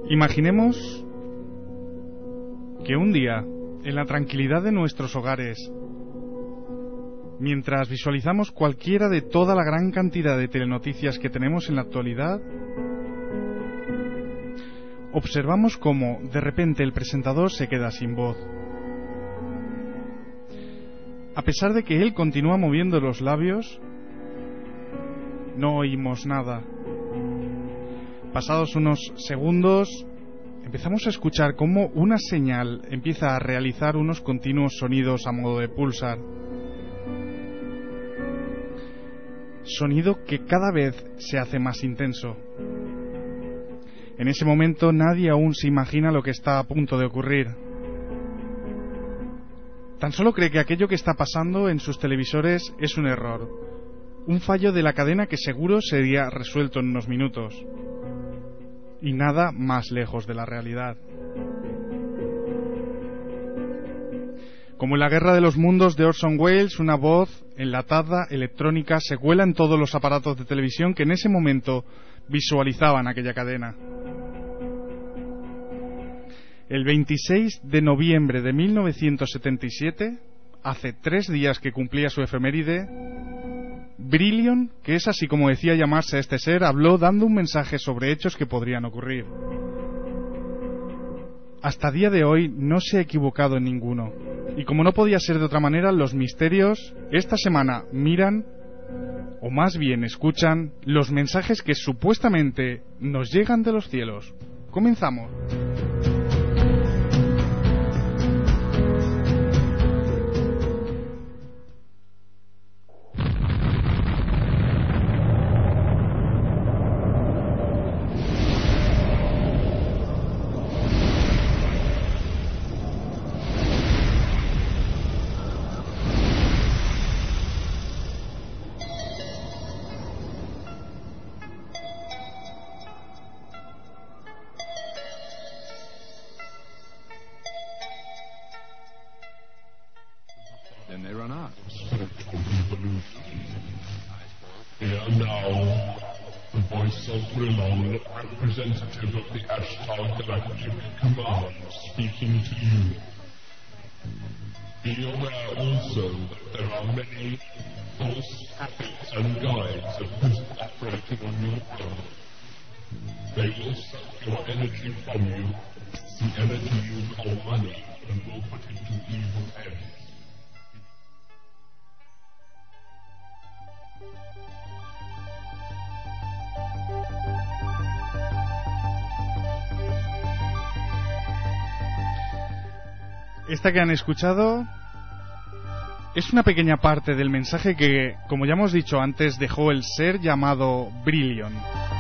Imaginemos que un día, en la tranquilidad de nuestros hogares, mientras visualizamos cualquiera de toda la gran cantidad de telenoticias que tenemos en la actualidad, observamos cómo, de repente, el presentador se queda sin voz. A pesar de que él continúa moviendo los labios, no oímos nada. Pasados unos segundos, empezamos a escuchar cómo una señal empieza a realizar unos continuos sonidos a modo de pulsar. Sonido que cada vez se hace más intenso. En ese momento nadie aún se imagina lo que está a punto de ocurrir. Tan solo cree que aquello que está pasando en sus televisores es un error, un fallo de la cadena que seguro sería resuelto en unos minutos. Y nada más lejos de la realidad. Como en la Guerra de los Mundos de Orson Welles, una voz enlatada, electrónica, se cuela en todos los aparatos de televisión que en ese momento visualizaban aquella cadena. El 26 de noviembre de 1977, hace 3 días que cumplía su efeméride, Brillion, que es así como decía llamarse este ser, habló dando un mensaje sobre hechos que podrían ocurrir. Hasta día de hoy no se ha equivocado en ninguno. Y como no podía ser de otra manera, los misterios esta semana miran, o más bien escuchan, los mensajes que supuestamente nos llegan de los cielos. Comenzamos. Representative of the Ashtar Galactic Command speaking to you. Be aware also that there are many false prophets and guides of present operating on your world. They will suck your energy from you, the energy you call money, and will put it to evil ends. Esta que han escuchado es una pequeña parte del mensaje que, como ya hemos dicho antes, dejó el ser llamado Brillion.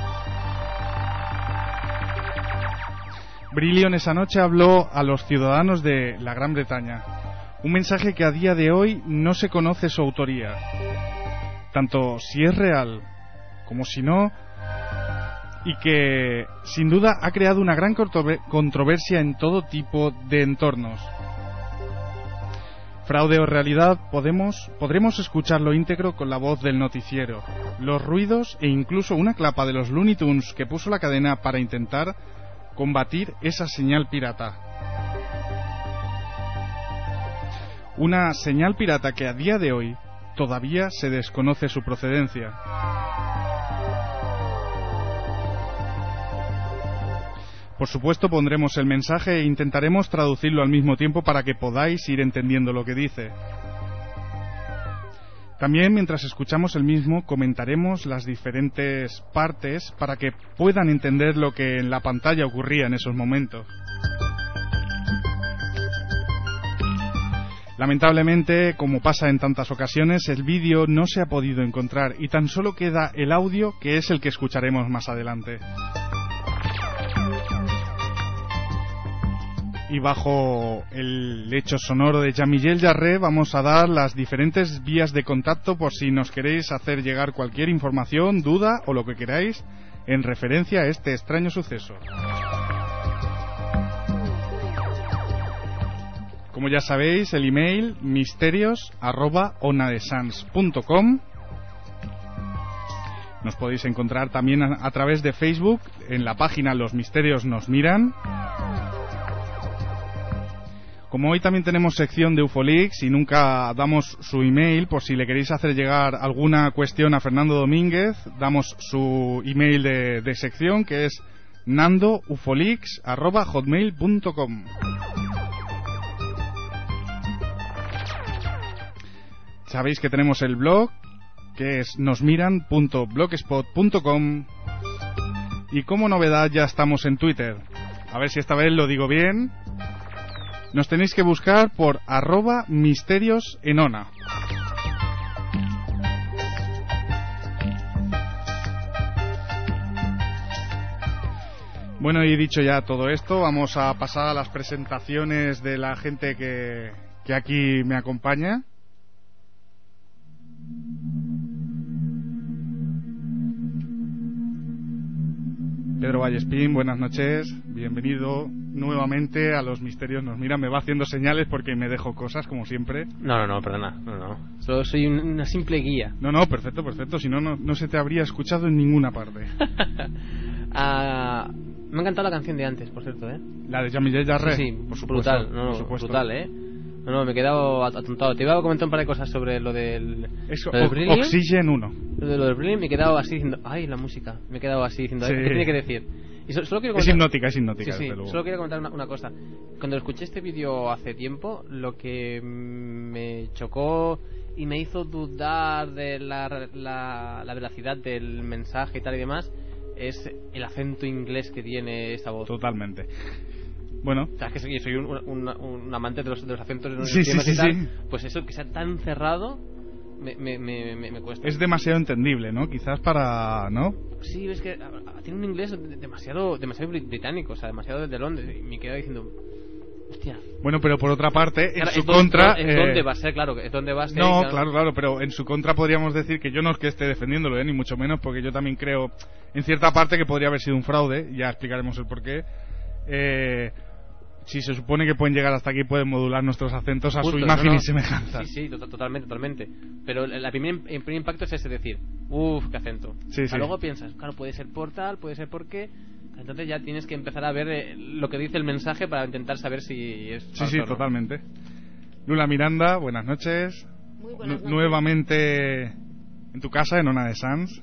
Brillion esa noche habló a los ciudadanos de la Gran Bretaña. Un mensaje que a día de hoy no se conoce su autoría. Tanto si es real como si no, y que sin duda ha creado una gran controversia en todo tipo de entornos. Fraude o realidad, podremos escucharlo íntegro con la voz del noticiero, los ruidos e incluso una clapa de los Looney Tunes que puso la cadena para intentar combatir esa señal pirata. Una señal pirata que a día de hoy todavía se desconoce su procedencia. Por supuesto pondremos el mensaje e intentaremos traducirlo al mismo tiempo para que podáis ir entendiendo lo que dice. También mientras escuchamos el mismo comentaremos las diferentes partes para que puedan entender lo que en la pantalla ocurría en esos momentos. Lamentablemente, como pasa en tantas ocasiones, el vídeo no se ha podido encontrar y tan solo queda el audio, que es el que escucharemos más adelante. Y bajo el hecho sonoro de Jean-Michel Jarre vamos a dar las diferentes vías de contacto por si nos queréis hacer llegar cualquier información, duda o lo que queráis en referencia a este extraño suceso. Como ya sabéis, el email misterios@onadesans.com Nos podéis encontrar también a través de Facebook, en la página Los Misterios Nos Miran. Como hoy también tenemos sección de Ufolix y nunca damos su email, por si le queréis hacer llegar alguna cuestión a Fernando Domínguez, damos su email de sección, que es nandoufolix@hotmail.com. Sabéis que tenemos el blog, que es nosmiran.blogspot.com, y como novedad ya estamos en Twitter. A ver si esta vez lo digo bien. Nos tenéis que buscar por @misteriosenona. Bueno, y dicho ya todo esto, vamos a pasar a las presentaciones de la gente que aquí me acompaña. Pedro Vallespín, buenas noches, bienvenido nuevamente a Los Misterios Nos Miran. Me va haciendo señales porque me dejo cosas, como siempre. No, perdona, no. Solo soy una simple guía. No, perfecto, si no, no se te habría escuchado en ninguna parte. Me ha encantado la canción de antes, por cierto, ¿eh? La de Jamillet Jarre. Sí, por supuesto, brutal, ¿eh? No, me he quedado atontado. Te iba a comentar un par de cosas sobre lo del... Oxygen 1. Lo del Brilliant, me he quedado así diciendo... ¡Ay, la música! Me he quedado así diciendo... Sí. ¿Qué tiene que decir? Y solo quiero comentar... Es hipnótica. Sí, solo quiero comentar una cosa. Cuando escuché este vídeo hace tiempo, lo que me chocó y me hizo dudar de la veracidad del mensaje y tal y demás es el acento inglés que tiene esta voz. Totalmente. Bueno, o sea, es que soy un amante de los acentos de los idiomas y tal. Pues eso, que sea tan cerrado me cuesta. Es demasiado entendible, ¿no? Quizás para... ¿no? Sí, es que tiene un inglés demasiado británico, o sea, demasiado de Londres, y me quedo diciendo... Hostia. Bueno, pero por otra parte, en su contra... ¿En dónde va a ser? Claro, ¿es dónde va a ser? No, claro, pero en su contra podríamos decir que yo no es que esté defendiéndolo, ni mucho menos, porque yo también creo, en cierta parte, que podría haber sido un fraude, ya explicaremos el porqué. Si se supone que pueden llegar hasta aquí, pueden modular nuestros acentos a su imagen y semejanza. Sí, totalmente. Pero el primer impacto es ese, decir, qué acento. Sí. Luego piensas, claro, puede ser por tal, puede ser por qué. Entonces ya tienes que empezar a ver lo que dice el mensaje para intentar saber si es falso. Sí, totalmente. Lula Miranda, buenas noches. Muy buenas noches. Nuevamente en tu casa, en Ona de Sans.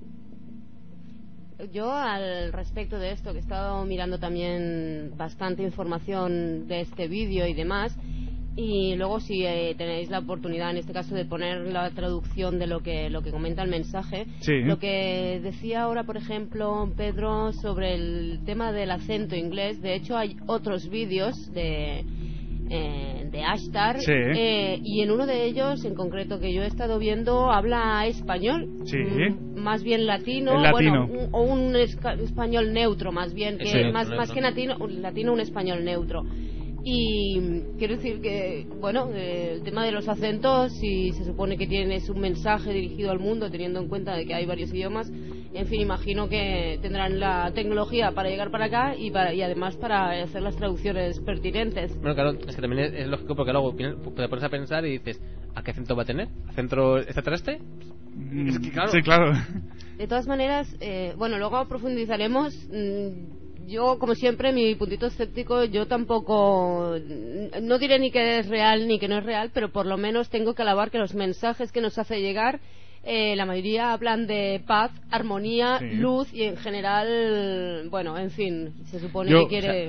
Yo, al respecto de esto, que he estado mirando también bastante información de este vídeo y demás, y luego si tenéis la oportunidad, en este caso, de poner la traducción de lo que comenta el mensaje, sí. Lo que decía ahora, por ejemplo, Pedro, sobre el tema del acento inglés. De hecho, hay otros vídeos de Ashtar, sí. Y en uno de ellos en concreto que yo he estado viendo habla español, sí. Más bien latino, latino. Bueno, o un español neutro, más bien, que sí, más que latino, un español neutro. Y quiero decir que, bueno, el tema de los acentos, si se supone que tienes un mensaje dirigido al mundo, teniendo en cuenta de que hay varios idiomas, en fin, imagino que tendrán la tecnología para llegar para acá y además para hacer las traducciones pertinentes. Bueno, claro, es que también es lógico, porque luego te pones a pensar y dices, ¿a qué acento va a tener? ¿Acento extraterrestre? Es que claro. Sí, claro. De todas maneras, bueno, luego profundizaremos. Yo, como siempre, mi puntito escéptico, yo tampoco, no diré ni que es real ni que no es real, pero por lo menos tengo que alabar que los mensajes que nos hace llegar, la mayoría hablan de paz, armonía, sí. Luz, y en general, bueno, en fin, se supone que quiere...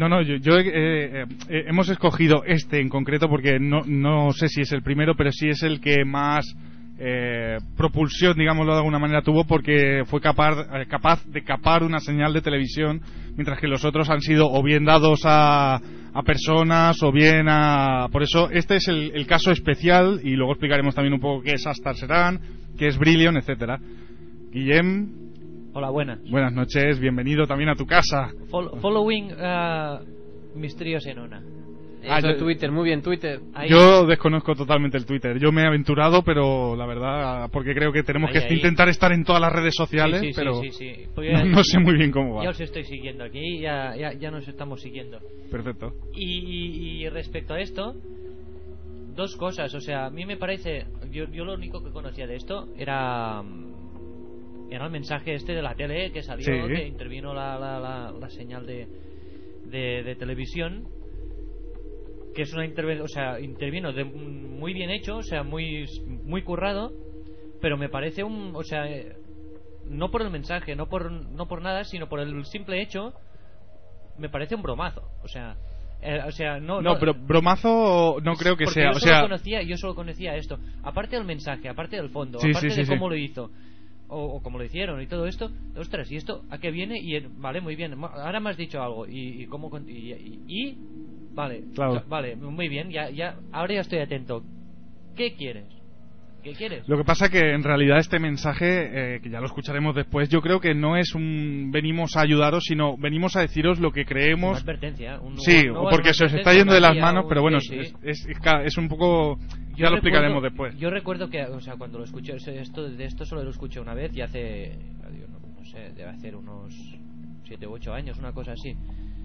Hemos escogido este en concreto porque no sé si es el primero, pero sí es el que más... propulsión, digámoslo de alguna manera, tuvo, porque fue capaz de capar una señal de televisión, mientras que los otros han sido o bien dados a personas o bien a... Por eso este es el caso especial, y luego explicaremos también un poco qué es Ashtar Seran, qué es Brilliant, etcétera. Guillem, hola, buenas noches, bienvenido también a tu casa. Following Misterios en Ona. Twitter, muy bien, Twitter. Ahí. Yo desconozco totalmente el Twitter. Yo me he aventurado, pero la verdad, porque creo que tenemos que intentar estar en todas las redes sociales, pero sí. No sé muy bien cómo va. Ya os estoy siguiendo aquí, ya nos estamos siguiendo. Perfecto. Y respecto a esto, dos cosas. O sea, a mí me parece, yo lo único que conocía de esto eran era el mensaje este de la tele que salió, Sí. que intervino la señal de televisión, que es una intervención, o sea, intervino muy bien hecho, o sea, muy currado, pero me parece o sea, no por el mensaje, no por nada, sino por el simple hecho, me parece un bromazo, o sea, no, pero bromazo no creo que porque sea, yo solo conocía esto, aparte del mensaje, aparte del fondo, Sí, aparte sí, de sí, cómo sí. lo hizo o cómo lo hicieron y todo esto. Ostras, ¿y esto a qué viene? Vale, muy bien, ahora me has dicho algo y cómo vale, Claro. vale, muy bien, ya ahora ya estoy atento. ¿Qué quieres? Lo que pasa que en realidad este mensaje, que ya lo escucharemos después, yo creo que no es venimos a ayudaros, sino venimos a deciros lo que Una creemos. advertencia, Sí, no o es porque una se os está advertencia, yendo de las una manos, guía, pero bueno, sí. es un poco... Ya lo explicaremos después. Yo recuerdo que, o sea, cuando lo escuché, de esto solo lo escuché una vez y hace, no sé, debe hacer unos 7 u 8 años, una cosa así.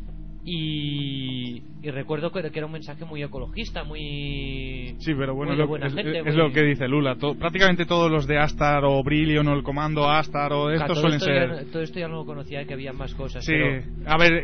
Y recuerdo que era un mensaje muy ecologista, muy... Sí, pero bueno, muy de buena gente, es muy- lo que dice Lula. Prácticamente todos los de Astar o Brillion o el comando Astar o Claro, estos todo suelen esto ser... todo esto ya no lo conocía, que había más cosas. Sí, pero- a ver,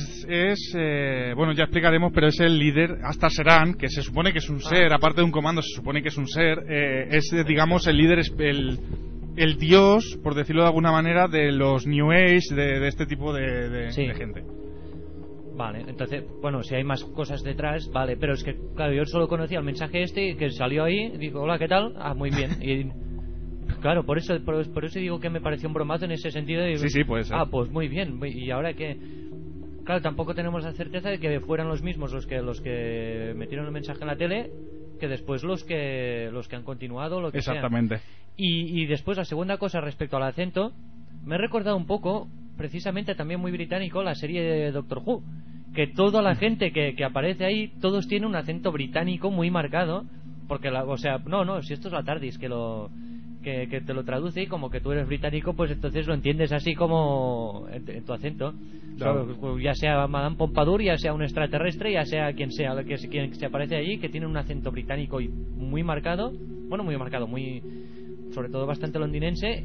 bueno, ya explicaremos, pero es el líder, Astar Serán, que se supone que es un ser, aparte de un comando, se supone que es un ser, digamos, el líder, el dios, por decirlo de alguna manera, de los New Age, de este tipo Sí. de gente. Vale, entonces, bueno, si hay más cosas detrás, vale, pero es que, claro, yo solo conocía el mensaje este que salió ahí, digo, hola, ¿qué tal? Ah, muy bien. Y claro, por eso digo que me pareció un bromazo en ese sentido. Digo, Sí, puede ser. Ah, pues muy bien. Y ahora que, claro, tampoco tenemos la certeza de que fueran los mismos los que metieron el mensaje en la tele, que después los que han continuado, lo que sea. Exactamente. Y después la segunda cosa respecto al acento, me he recordado un poco, precisamente también muy británico, la serie de Doctor Who, que toda la gente que aparece ahí, todos tienen un acento británico muy marcado, porque o sea, no, si esto es la TARDIS que te lo traduce y como que tú eres británico, pues entonces lo entiendes así como en tu acento. Claro. Ya sea Madame Pompadour, ya sea un extraterrestre, ya sea quien sea quien se aparece allí, que tiene un acento británico y muy marcado, muy, sobre todo bastante londinense,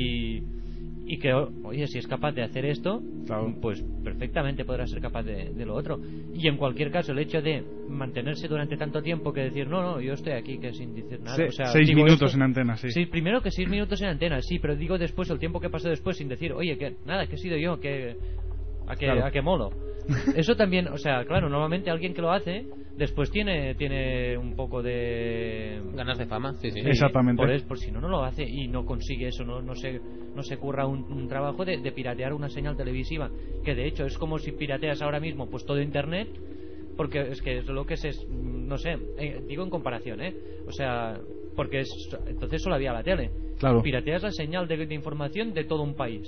y que, oye, si es capaz de hacer esto, Claro. pues perfectamente podrá ser capaz de lo otro. Y en cualquier caso, el hecho de mantenerse durante tanto tiempo que decir, no, yo estoy aquí, que sin decir nada. O sea, 6 digo minutos esto- en antena, sí. Sí, primero que 6 minutos en antena, sí, pero digo después, el tiempo que pasó después sin decir, oye, que nada, que he sido yo, Claro. a que molo. Eso también, o sea, claro, normalmente alguien que lo hace después tiene un poco de Ganas de fama, sí. Exactamente. por si no lo hace y no consigue eso, no se curra un trabajo de piratear una señal televisiva, que de hecho es como si pirateas ahora mismo pues todo internet, porque es que es lo que no sé, digo en comparación, o sea, porque entonces solo había la tele. Claro. Pirateas la señal de información de todo un país.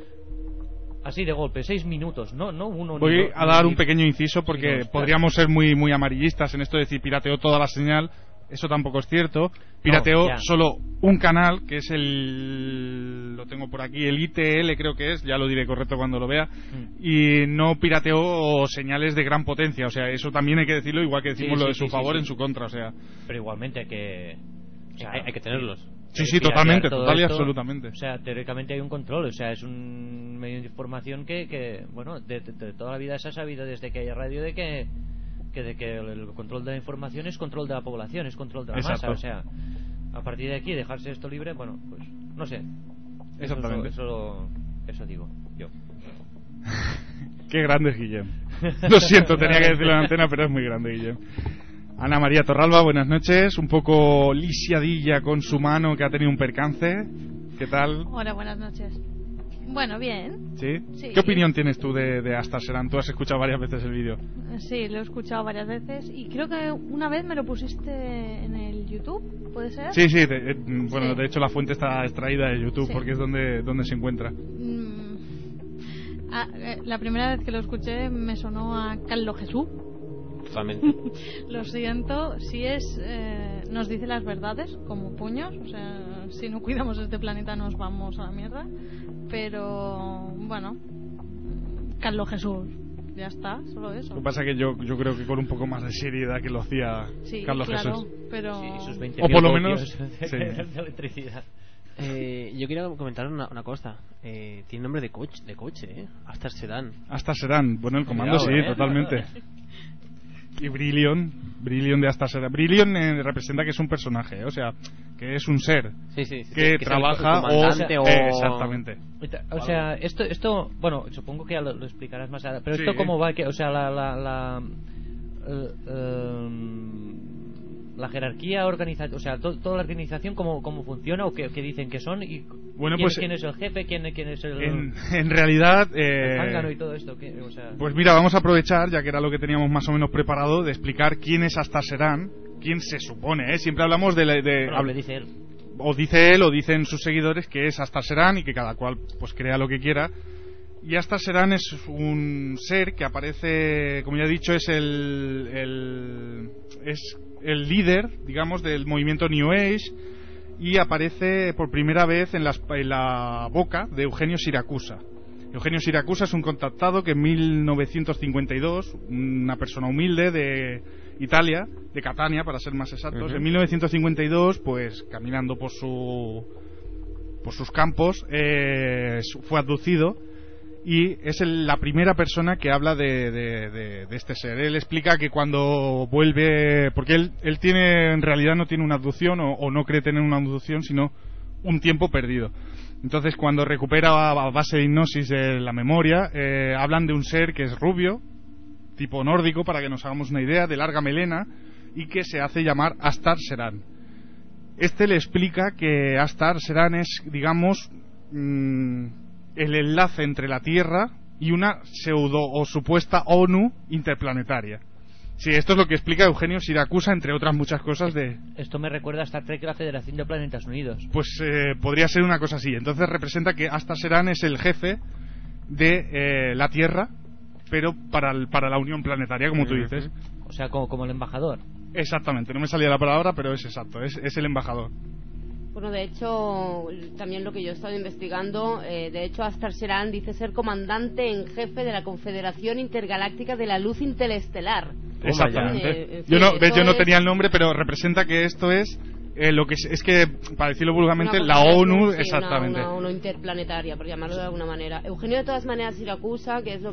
Así de golpe, 6 minutos, no uno. Voy ni a dar ni- un pequeño inciso porque Sí, no, podríamos ser muy amarillistas en esto de decir pirateó toda la señal. Eso tampoco es cierto. Pirateó ya. solo un canal, que es lo tengo por aquí, el ITL creo que es, ya lo diré correcto cuando lo vea. Y no pirateó señales de gran potencia. O sea, eso también hay que decirlo, igual que decimos lo de su favor en su contra. O sea, Pero igualmente hay que... o sea, Hay que tenerlos. sí, piratear totalmente, todo total y esto, absolutamente. O sea, teóricamente hay un control, o sea, es un medio de información que bueno, de toda la vida se ha sabido desde que hay radio de que el control de la información es control de la población, es control de la Exacto. masa, o sea, a partir de aquí dejarse esto libre, bueno, pues no sé. Exactamente. Eso digo yo. Qué grande es Guillem. Lo siento, tenía que decirlo en antena, pero es muy grande Guillem. Ana María Torralba, buenas noches. Un poco lisiadilla con su mano, que ha tenido un percance. ¿Qué tal? Hola, buenas noches. Bueno, bien. ¿Sí? Sí. ¿Qué opinión tienes tú de Astar Serán? Tú has escuchado varias veces el vídeo. Sí, lo he escuchado varias veces y creo que una vez me lo pusiste en el YouTube, ¿puede ser? Sí, bueno, Sí. de hecho la fuente está extraída de YouTube Sí. porque es donde se encuentra. La primera vez que lo escuché me sonó a Carlos Jesús. Totalmente. Lo siento, si nos dice las verdades como puños, o sea, si no cuidamos este planeta nos vamos a la mierda, pero bueno, Carlos Jesús, ya está, solo eso. Lo que pasa es que yo creo que con un poco más de seriedad que lo hacía Sí, Carlos claro, Jesús. pero Sí, sus 20.000 O por lo voltios menos, de, sí. de electricidad. Yo quería comentar una cosa. Tiene nombre de coche, ¿eh? Astar Sedan. Astar Sedan, bueno, el comando Cuidado, sí, totalmente. Y Brillion de Astar Sedan. Brillion representa que es un personaje, o sea, que es un ser Sí, que es trabaja el comandante o... Exactamente. O sea, esto bueno, supongo que ya lo explicarás más adelante, pero Sí. esto cómo va, que, o sea, la jerarquía organizativa, o sea, toda la organización cómo funciona o qué dicen que son y Bueno, quién es el jefe, quién es el En realidad, el zángano y todo esto, o sea, pues mira, vamos a aprovechar, ya que era lo que teníamos más o menos preparado, de explicar quién es Astar Seran, quién se supone, ¿eh? Siempre hablamos bueno, le dice él. O dice él o dicen sus seguidores que es Astar Seran y que cada cual pues crea lo que quiera. Y Astar Seran es un ser que aparece, como ya he dicho, es el líder, digamos, del movimiento New Age, y aparece por primera vez en la boca de Eugenio Siracusa. Eugenio Siracusa es un contactado que en 1952, una persona humilde de Italia, de Catania para ser más exactos, en 1952, pues caminando por sus campos, fue abducido. Y es la primera persona que habla de este ser. Él explica que cuando vuelve, porque él en realidad no tiene una abducción o no cree tener una abducción, sino un tiempo perdido. Entonces, cuando recupera a base de hipnosis la memoria, hablan de un ser que es rubio, tipo nórdico, para que nos hagamos una idea, de larga melena, y que se hace llamar Astar Seran. Este le explica que Astar Seran es, digamos, el enlace entre la Tierra y una pseudo o supuesta ONU interplanetaria. Sí, esto es lo que explica Eugenio Siracusa, entre otras muchas cosas de... Esto me recuerda a Star Trek, la Federación de Planetas Unidos. Pues podría ser una cosa así. Entonces representa que Astar Seran es el jefe de la Tierra, pero para la Unión Planetaria, como tú dices. O sea, como el embajador. Exactamente, no me salía la palabra, pero es exacto, es el embajador. Bueno, de hecho, también lo que yo he estado investigando, de hecho, Astar Seran dice ser comandante en jefe de la Confederación Intergaláctica de la Luz Interestelar. Exactamente. Yo no tenía el nombre, pero representa que esto es lo que es que, para decirlo vulgarmente, la ONU, sí, exactamente. Una ONU interplanetaria, por llamarlo de alguna manera. Eugenio, de todas maneras, Siracusa, es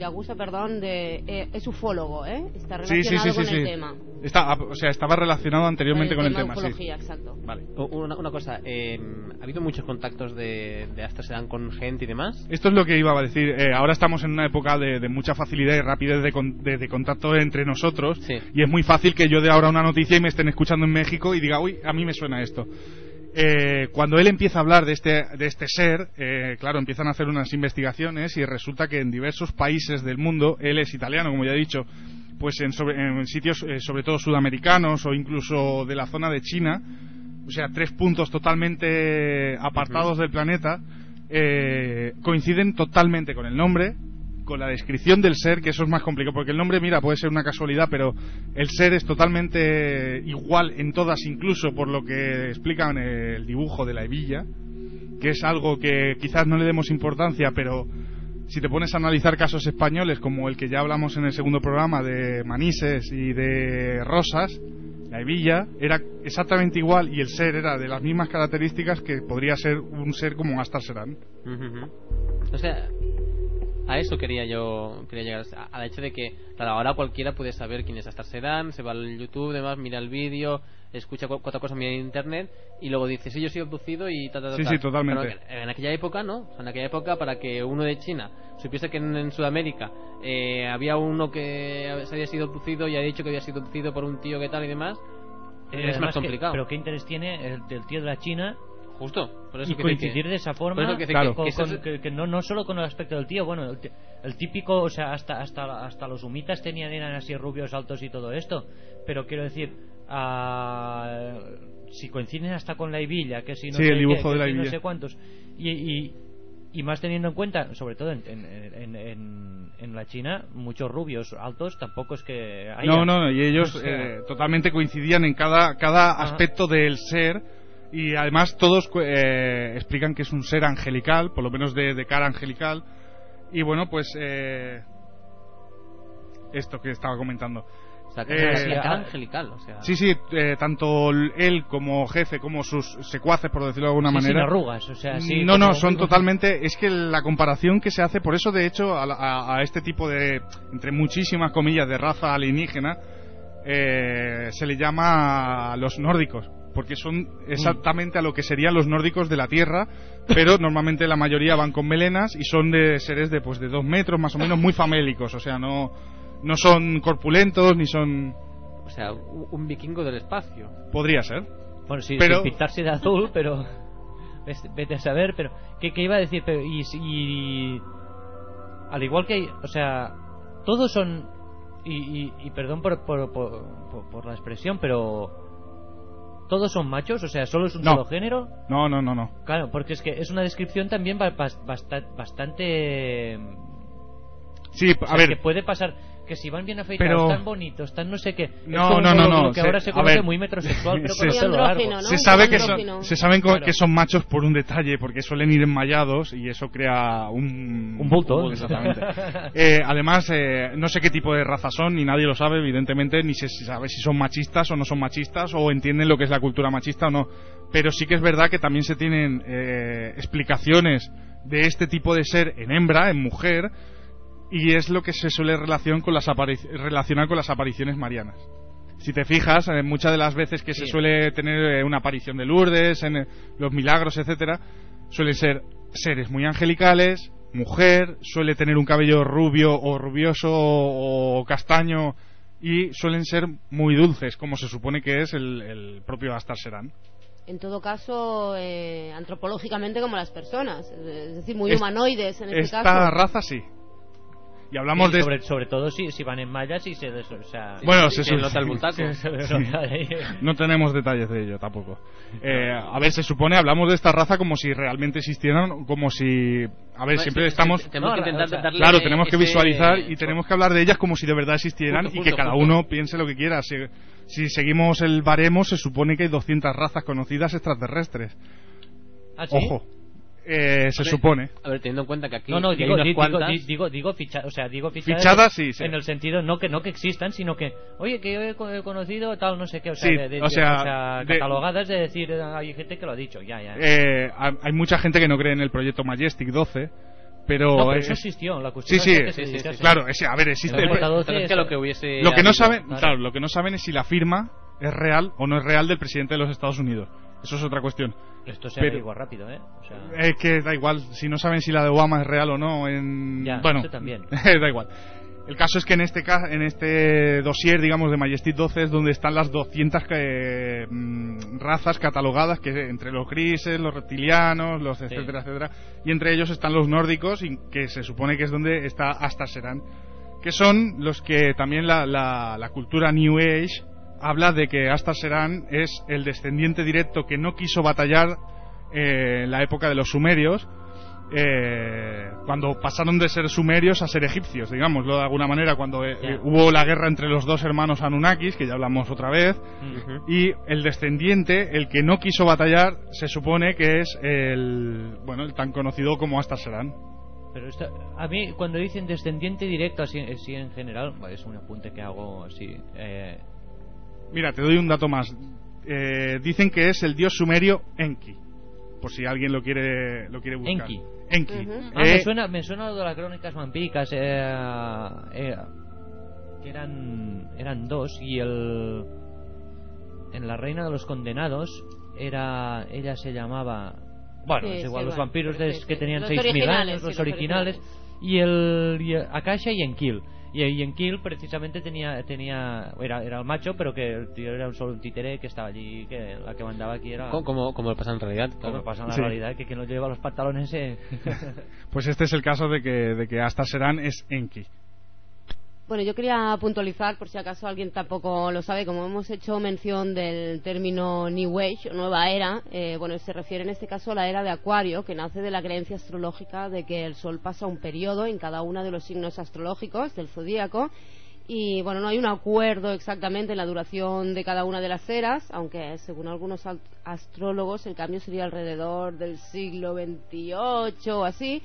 ufólogo, ¿eh? Está relacionado con el tema. Estaba relacionado anteriormente con el tema, ufología, exacto. Vale. Una cosa, ¿ha habido muchos contactos de Astar Seran con gente y demás? Esto es lo que iba a decir. Ahora estamos en una época de mucha facilidad y rapidez de contacto entre nosotros, sí. Y es muy fácil que yo dé ahora una noticia y me estén escuchando en México y diga, uy, a mí me suena esto. Cuando él empieza a hablar de este ser, claro, empiezan a hacer unas investigaciones y resulta que en diversos países del mundo, él es italiano, como ya he dicho, pues en sitios sobre todo sudamericanos o incluso de la zona de China, o sea, 3 puntos totalmente apartados del planeta, coinciden totalmente con el nombre, con la descripción del ser, que eso es más complicado, porque el nombre, mira, puede ser una casualidad, pero el ser es totalmente igual en todas, incluso por lo que explican el dibujo de la hebilla, que es algo que quizás no le demos importancia, pero si te pones a analizar casos españoles como el que ya hablamos en el segundo programa de Manises y de Rosas, la hebilla era exactamente igual y el ser era de las mismas características que podría ser un ser como Astar Seran. O sea, a eso quería llegar, al hecho de que claro, ahora cualquiera puede saber quién es Astar Seran, se va al YouTube, demás, mira el vídeo, escucha cuatro cosas, mira en internet y luego dice, sí, yo soy abducido y tal. Sí, totalmente. Pero en aquella época no, en aquella época para que uno de China supiese que en Sudamérica había uno que se había sido abducido y ha dicho que había sido abducido por un tío que tal y demás, es más complicado. Pero ¿qué interés tiene el tío de la China? Justo, por eso y coincidir de esa forma, que no solo con el aspecto del tío, bueno, el típico, o sea, hasta los humitas eran así rubios, altos y todo esto, pero quiero decir, si coinciden hasta con la hebilla, que si no sé el dibujo de la hebilla, no sé cuántos, y más teniendo en cuenta, sobre todo en la China, muchos rubios altos tampoco es que haya. No, y ellos totalmente coincidían en cada aspecto del ser. Y además todos explican que es un ser angelical, por lo menos de cara angelical. Y bueno, pues esto que estaba comentando. O sea, que es cara angelical, o sea... Sí, tanto él como jefe, como sus secuaces, por decirlo de alguna manera... Sin arrugas, o sea, sí... No, son totalmente... Es que la comparación que se hace, por eso de hecho a este tipo de, entre muchísimas comillas, de raza alienígena, se le llama a los nórdicos, porque son exactamente a lo que serían los nórdicos de la Tierra, pero normalmente la mayoría van con melenas y son de seres de 2 metros más o menos, muy famélicos, o sea, no son corpulentos ni son... O sea, un vikingo del espacio. Podría ser. Bueno, sí, pero... sin pintarse de azul, pero... Vete a saber, pero... ¿Qué iba a decir? Pero, y al igual que... O sea, todos son... Y perdón por la expresión, pero... ¿Todos son machos? O sea, ¿solo es un solo género? No. Claro, porque es que es una descripción también bastante... Sí, a ver... que puede pasar... Que si van bien afeitados, pero... tan bonitos, tan no sé qué... No. Lo que ahora se conoce muy metrosexual, pero con el pelo largo. ¿no? Se sabe que Claro. que son machos por un detalle, porque suelen ir enmallados y eso crea un bulto. Exactamente. Además, no sé qué tipo de raza son, ni nadie lo sabe, evidentemente, ni se sabe si son machistas o no son machistas, o entienden lo que es la cultura machista o no. Pero sí que es verdad que también se tienen explicaciones de este tipo de ser en hembra, en mujer, y es lo que se suele relacionar con las apariciones marianas. Si te fijas, muchas de las veces que se suele tener una aparición de Lourdes, en los milagros, etcétera, suelen ser seres muy angelicales, mujer, suele tener un cabello rubio o rubioso o castaño, y suelen ser muy dulces, como se supone que es el propio Astar Serán. En todo caso, antropológicamente como las personas, es decir, muy humanoides en este caso. Esta raza sí. Y hablamos sobre todo si van en mallas y o sea, bueno, se nota el bultaco. No tenemos detalles de ello tampoco. A ver, se supone, hablamos de esta raza como si realmente existieran, como si... A ver, siempre estamos... Tenemos que intentar darle claro, tenemos que visualizar y tenemos que hablar de ellas como si de verdad existieran y que cada uno piense lo que quiera. Si seguimos el baremo, se supone que hay 200 razas conocidas extraterrestres. ¿Ah, sí? Ojo. Se supone. A ver, teniendo en cuenta que aquí digo fichadas sí. En el sentido no que existan, sino que oye, que yo he conocido tal no sé qué, o sea, sí, catalogadas de decir, hay gente que lo ha dicho, ya. Hay mucha gente que no cree en el proyecto Majestic 12, pero eso existió, la cuestión sí, claro, a ver, existe lo que no saben, claro, lo que no saben es si la firma es real o no es real del presidente de los Estados Unidos. Eso es otra cuestión. Esto se averigua rápido, o sea... Es que da igual, si no saben si la de Obama es real o no, bueno, eso también. Da igual. El caso es que en este dossier, digamos, de Majestic 12 es donde están las 200 razas catalogadas, que entre los grises, los reptilianos, los etcétera, etcétera, y entre ellos están los nórdicos, y que se supone que es donde está Astar Serán, que son los que también la cultura New Age habla de que Astar Serán es el descendiente directo que no quiso batallar en la época de los sumerios, cuando pasaron de ser sumerios a ser egipcios, digámoslo de alguna manera, cuando hubo la guerra entre los dos hermanos Anunnakis, que ya hablamos otra vez, y el descendiente, el que no quiso batallar, se supone que es el tan conocido como Astar Serán. Pero a mí cuando dicen descendiente directo así en general, es un apunte que hago así. Mira, te doy un dato más. Dicen que es el dios sumerio Enki, por si alguien lo quiere buscar. Enki. Me suena lo de las crónicas vampíricas, que eran dos, y en la Reina de los Condenados ella se llamaba, bueno, es igual, los vampiros que tenían 6.000 años, los originales, y Akasha y Enkil. Y Enkil precisamente era el macho, pero que el tío era solo un títere que estaba allí, que la que mandaba aquí era... Como lo pasa en realidad, claro. Como pasa en la realidad, que quien no lleva los pantalones Pues este es el caso de que Astar Serán es Enki. Bueno, yo quería puntualizar, por si acaso alguien tampoco lo sabe, como hemos hecho mención del término New Age, o Nueva Era, se refiere en este caso a la era de Acuario, que nace de la creencia astrológica de que el Sol pasa un periodo en cada uno de los signos astrológicos del zodíaco, y no hay un acuerdo exactamente en la duración de cada una de las eras, aunque según algunos astrólogos el cambio sería alrededor del siglo XXVIII o así.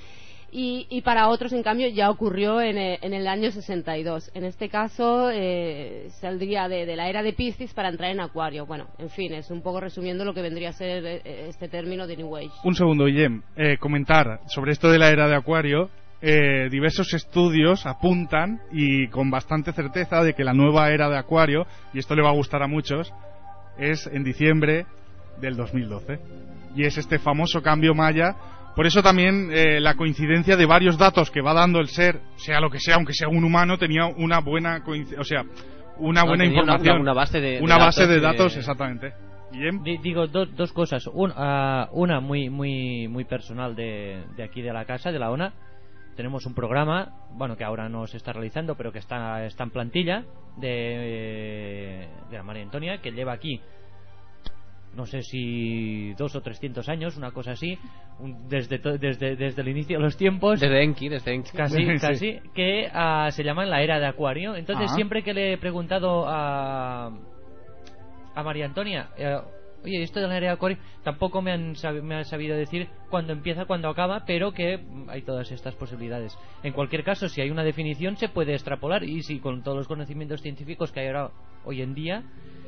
y para otros, en cambio, ya ocurrió en el año 62. En este caso, saldría de la era de Piscis para entrar en Acuario. Bueno, en fin, es un poco resumiendo lo que vendría a ser este término de New Age. Un segundo, Guillem, comentar sobre esto de la era de Acuario. Diversos estudios apuntan, y con bastante certeza, de que la nueva era de Acuario, y esto le va a gustar a muchos, es en diciembre del 2012. Y es este famoso cambio maya. Por eso también la coincidencia de varios datos que va dando el ser, sea lo que sea, aunque sea un humano, tenía una buena buena información, una base de datos, exactamente. Digo dos cosas. Una muy personal de aquí de la casa, de la ONA. Tenemos un programa, bueno, que ahora no se está realizando, pero que está en plantilla de la María Antonia, que lleva aquí, no sé si 200 o 300 años, una cosa así, desde el inicio de los tiempos. Desde Enki. Casi, que se llama la era de Acuario. Entonces, siempre que le he preguntado a María Antonia, oye, esto de la era de Acuario, tampoco me han sabido decir cuándo empieza, cuándo acaba, pero que hay todas estas posibilidades. En cualquier caso, si hay una definición, se puede extrapolar, y si con todos los conocimientos científicos que hay ahora hoy en día,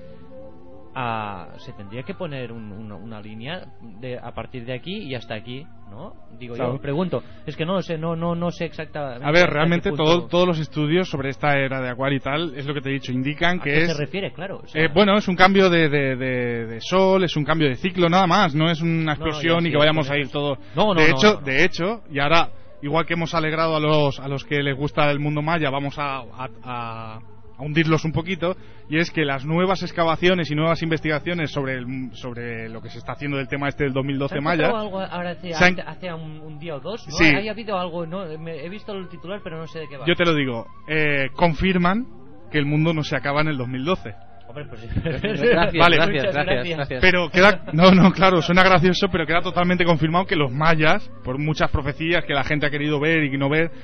se tendría que poner una línea a partir de aquí y hasta aquí, ¿no? Digo, claro. Yo pregunto, es que no lo sé, no sé exactamente. A ver, realmente todos los estudios sobre esta era de Acuario y tal, es lo que te he dicho, indican que ¿a qué se refiere? Claro, o sea, bueno, es un cambio de sol, es un cambio de ciclo, nada más, no es una explosión y que vayamos a ir todos. De hecho, y ahora, igual que hemos alegrado a los que les gusta el mundo maya, vamos a hundirlos un poquito, y es que las nuevas excavaciones y nuevas investigaciones sobre lo que se está haciendo del tema del 2012 maya. Algo ahora hace un día o dos, ¿no? Sí. Ha habido algo, ¿no? He visto el titular, pero no sé de qué va. Yo te lo digo, confirman que el mundo no se acaba en el 2012. Hombre, pues sí. Gracias. Pero queda, claro, suena gracioso, pero queda totalmente confirmado que los mayas, por muchas profecías que la gente ha querido ver y no ver,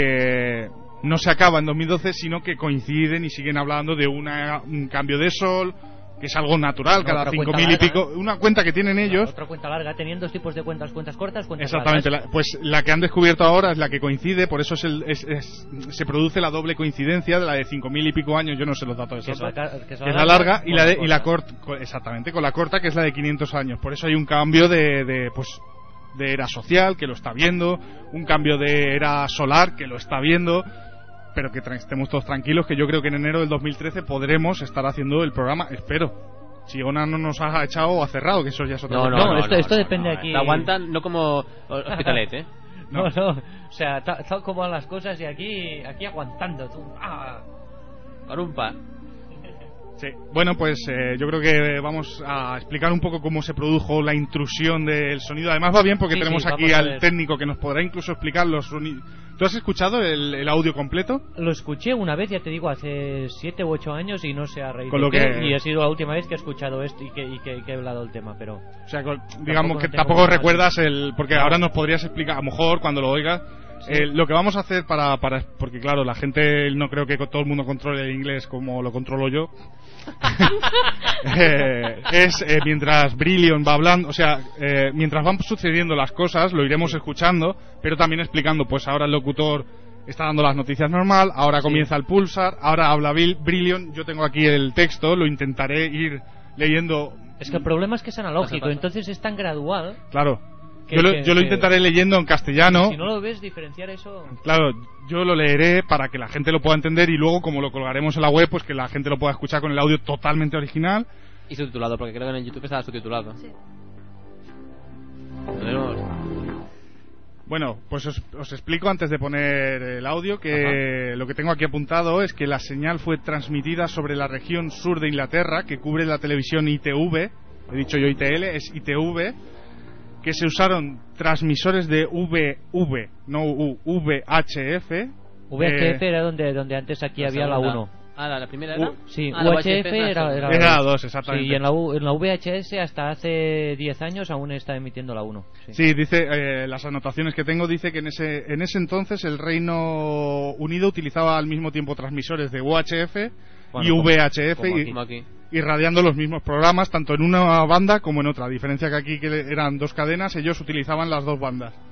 no se acaba en 2012, sino que coinciden y siguen hablando de un cambio de sol, que es algo natural, cada 5.000 y pico, una cuenta que tienen ellos. Otra cuenta larga, teniendo dos tipos de cuentas cortas, cuentas exactamente, largas. Pues la que han descubierto ahora es la que coincide, por eso se produce la doble coincidencia de la de 5.000 y pico años, yo no sé los datos exactos, que es la larga, y la corta, exactamente, con la corta, que es la de 500 años. Por eso hay un cambio de era social, que lo está viendo, un cambio de era solar, que lo está viendo, pero que estemos todos tranquilos, que yo creo que en enero del 2013 podremos estar haciendo el programa, espero. Si ONA no nos ha echado o ha cerrado, que eso ya es otra cosa. Esto depende aquí. Te aguantan, no como Hospitalet, ¿eh? No, o sea, tal como van las cosas, y aquí aguantando tú. Carumpa. Sí. Bueno, pues yo creo que vamos a explicar un poco cómo se produjo la intrusión del sonido. Además va bien porque tenemos aquí al técnico que nos podrá incluso explicar los sonidos. ¿Tú has escuchado el audio completo? Lo escuché una vez, ya te digo, hace 7 u 8 años, y no sé a raíz de y ha sido la última vez que he escuchado esto y que he hablado del tema, pero... O sea, digamos que tampoco recuerdas porque ahora nos podrías explicar, a lo mejor cuando lo oigas. Sí. Lo que vamos a hacer porque claro, la gente, no creo que todo el mundo controle el inglés como lo controlo yo. Mientras Brillion va hablando, o sea, mientras van sucediendo las cosas, lo iremos escuchando, pero también explicando, pues ahora el locutor está dando las noticias normal, ahora comienza el Pulsar, ahora habla Brillion, yo tengo aquí el texto, lo intentaré ir leyendo. Es que el problema es que es analógico, entonces es tan gradual. Claro. Yo lo intentaré leyendo en castellano. Si no lo ves, diferenciar eso. Claro, yo lo leeré para que la gente lo pueda entender, y luego, como lo colgaremos en la web, pues que la gente lo pueda escuchar con el audio totalmente original. Y subtitulado, porque creo que en YouTube estaba subtitulado. Sí. Bueno, pues os explico antes de poner el audio que lo que tengo aquí apuntado es que la señal fue transmitida sobre la región sur de Inglaterra, que cubre la televisión ITV. He dicho yo ITL, es ITV. Que se usaron transmisores de VHF. VHF era donde antes aquí había la 1. ¿La primera era? Sí, UHF era la 2, exactamente. Sí, y en la VHS hasta hace 10 años aún está emitiendo la 1. Sí, dice, las anotaciones que tengo, dice que en ese entonces el Reino Unido utilizaba al mismo tiempo transmisores de UHF y VHF, como aquí. Irradiando los mismos programas, tanto en una banda como en otra. A diferencia que aquí, que eran dos cadenas, ellos utilizaban las dos bandas.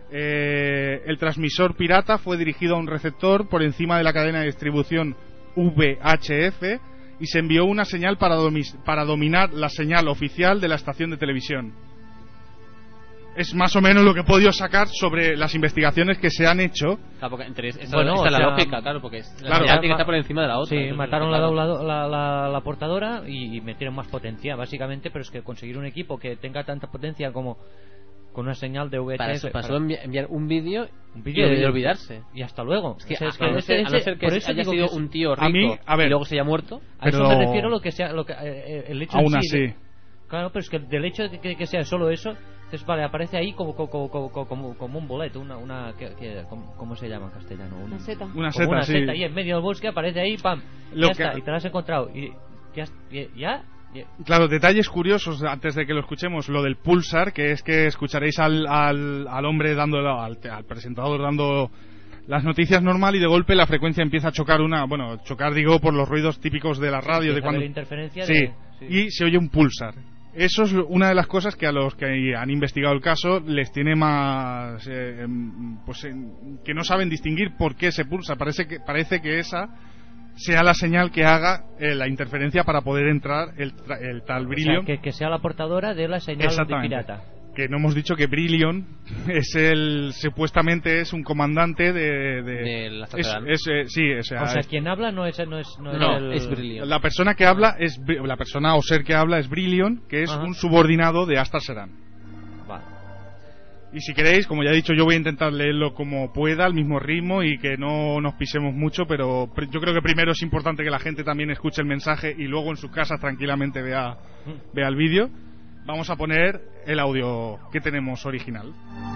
el transmisor pirata fue dirigido a un receptor por encima de la cadena de distribución VHF y se envió una señal para dominar la señal oficial de la estación de televisión. Es más o menos lo que he podido sacar sobre las investigaciones que se han hecho. Claro, porque entre esa Bueno, es la o sea, lógica, claro, porque la claro, señal tiene que estar por encima de la otra. Sí, Entonces, mataron claro. la portadora y metieron más potencia, básicamente, pero es que conseguir un equipo que tenga tanta potencia como con una señal de VHF Para solo enviar un vídeo y de olvidarse. y hasta luego. Es que, O sea, es a no ser que por eso haya digo sido que un tío a mí, rico a ver, y luego se haya muerto. a eso pero- me refiero lo que sea, el hecho Aún en sí así. claro, pero es que del hecho de que sea solo eso, entonces vale, aparece ahí como un boleto, ¿cómo se llama en castellano? Una seta. Una Como seta, una sí. seta ahí en medio del bosque, aparece ahí, pam, Lo ya que- está, y te la has encontrado y ya. Claro, detalles curiosos antes de que lo escuchemos. Lo del pulsar, que es que escucharéis al hombre al presentador dando las noticias normal y de golpe la frecuencia empieza a chocar chocar digo por los ruidos típicos de la radio, de Empieza a cuando haber interferencia sí, sí. y se oye un pulsar. Eso es una de las cosas que a los que han investigado el caso les tiene más que no saben distinguir por qué se pulsa. Parece que esa sea la señal que haga la interferencia para poder entrar el tal O Brillion. sea, que sea la portadora de la señal de Exactamente. pirata. Que no hemos dicho que Brillion supuestamente es un comandante De la estación. sí, O sea, quien habla no es No, es Brillion. la persona que habla la persona o ser que habla es Brillion, que es Ajá. un subordinado de Astar Serán. Vale. Y si queréis, como ya he dicho, yo voy a intentar leerlo como pueda, al mismo ritmo y que no nos pisemos mucho, pero yo creo que primero es importante que la gente también escuche el mensaje y luego en sus casas tranquilamente vea el vídeo. Vamos a poner el audio que tenemos original.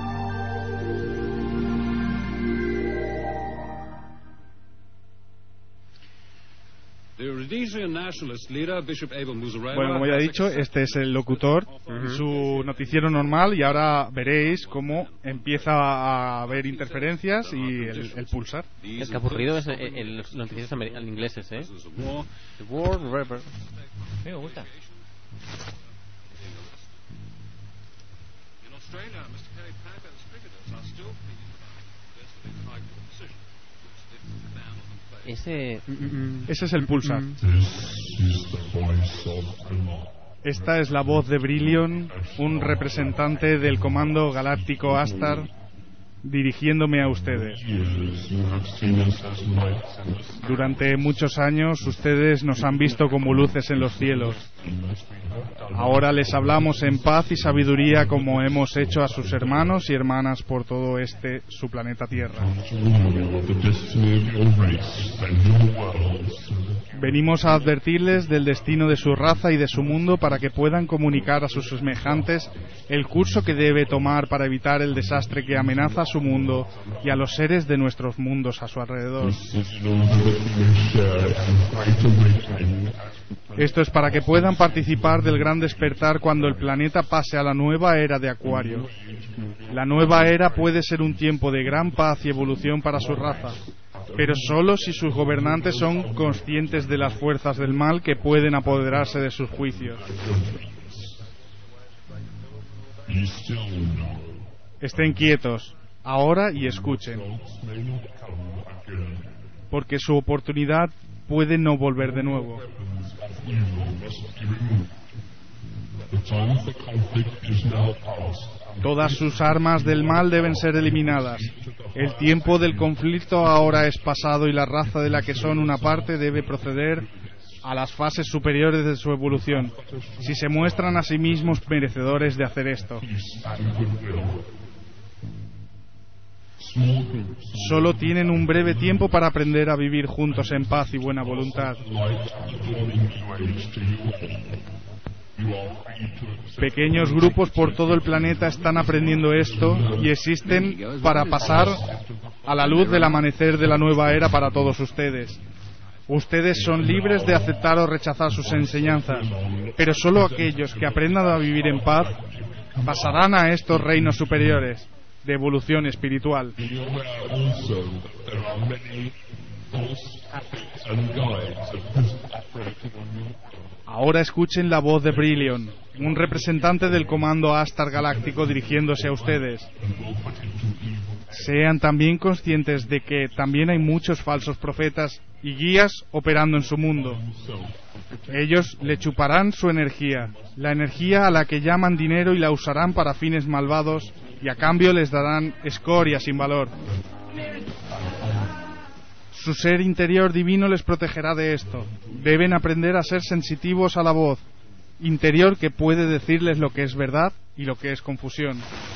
Bueno, como ya he dicho, este es el locutor, su noticiero normal, y ahora veréis cómo empieza a haber interferencias y el pulsar. El que aburrido es los noticieros ingleses, ¿eh? The World River. Sí, me gusta. Ese es el pulsar. This is the voice of Allah. Esta es la voz de Brillion, un representante del Comando Galáctico Astar, dirigiéndome a ustedes. Years you have seen us as lights in the sky. Durante muchos años ustedes nos han visto como luces en los cielos. Ahora les hablamos en paz y sabiduría como hemos hecho a sus hermanos y hermanas por todo su planeta Tierra. To warn you of the destiny of your race and your world. Venimos a advertirles del destino de su raza y de su mundo para que puedan comunicar a sus semejantes el curso que debe tomar para evitar el desastre que amenaza a su mundo y a los seres de nuestros mundos a su alrededor. This is in order that you may share in the great awakening. Esto es para que puedan participar del gran despertar cuando el planeta pase a la nueva era de Acuario. La nueva era puede ser un tiempo de gran paz y evolución para su raza, pero solo si sus gobernantes son conscientes de las fuerzas del mal que pueden apoderarse de sus juicios. Be still now. Estén quietos, ahora, y escuchen, Results may not come again. porque su oportunidad puede no volver de nuevo. Evil must be removed. The time for conflict is now past. Todas sus armas del mal deben ser eliminadas. El tiempo del conflicto ahora es pasado y la raza de la que son una parte debe proceder a las fases superiores de su evolución, si se muestran a sí mismos merecedores de hacer esto. Peace and goodwill. Small groups Solo tienen un breve tiempo para aprender a vivir juntos en paz y buena voluntad. light dawning new age to you all. You are free to accept. Pequeños grupos por todo el planeta están aprendiendo esto y existen para pasar a la luz del amanecer de la nueva era para todos ustedes. Ustedes son libres de aceptar o rechazar sus enseñanzas, pero solo aquellos que aprendan a vivir en paz pasarán a estos reinos superiores de evolución espiritual. Be aware also that there are many false prophets and guides of who operating on your world. Ahora escuchen la voz de Brillion, un representante del Comando Astar Galáctico dirigiéndose a ustedes. And will put into sean también conscientes de que también hay muchos falsos profetas y guías operando en su mundo. Ellos le chuparán su energía, la energía a la que llaman dinero, y la usarán para fines malvados, y a cambio les darán escoria sin valor. Su ser interior divino les protegerá de esto. Deben aprender a ser sensitivos a la voz interior que puede decirles lo que es verdad y lo que es confusión.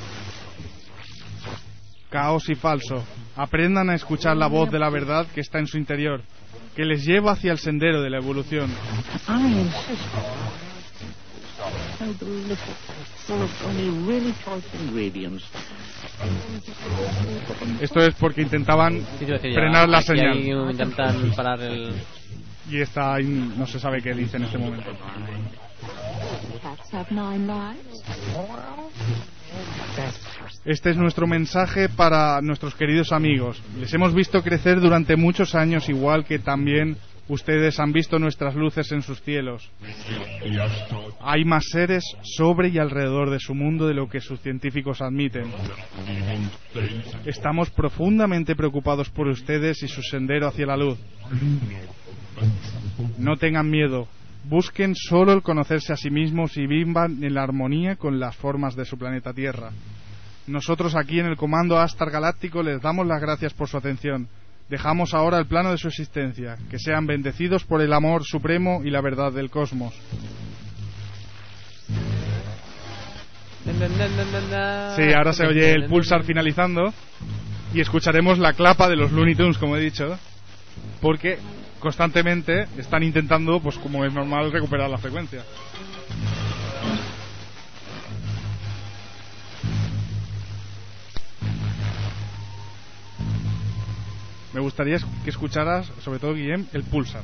Caos y falso. Aprendan a escuchar la voz de la verdad que está en su interior, que les lleva hacia el sendero de la evolución. Esto es porque intentaban frenar la señal. Intentan parar el... Y esta no se sabe qué dice en este momento. Este es nuestro mensaje para nuestros queridos amigos. Les hemos visto crecer durante muchos años, igual que también ustedes han visto nuestras luces en sus cielos. Hay más seres sobre y alrededor de su mundo de lo que sus científicos admiten. Estamos profundamente preocupados por ustedes y su sendero hacia la luz. No tengan miedo. Busquen solo el conocerse a sí mismos y vivan en la armonía con las formas de su planeta Tierra. Nosotros aquí en el Comando Astar Galáctico les damos las gracias por su atención. Dejamos ahora el plano de su existencia. Que sean bendecidos por el amor supremo y la verdad del cosmos. Sí, ahora se oye el pulsar finalizando y escucharemos la clapa de los Looney Tunes, como he dicho, porque constantemente están intentando, pues como es normal, recuperar la frecuencia. Me gustaría que escucharas, sobre todo Guillem, el pulsar.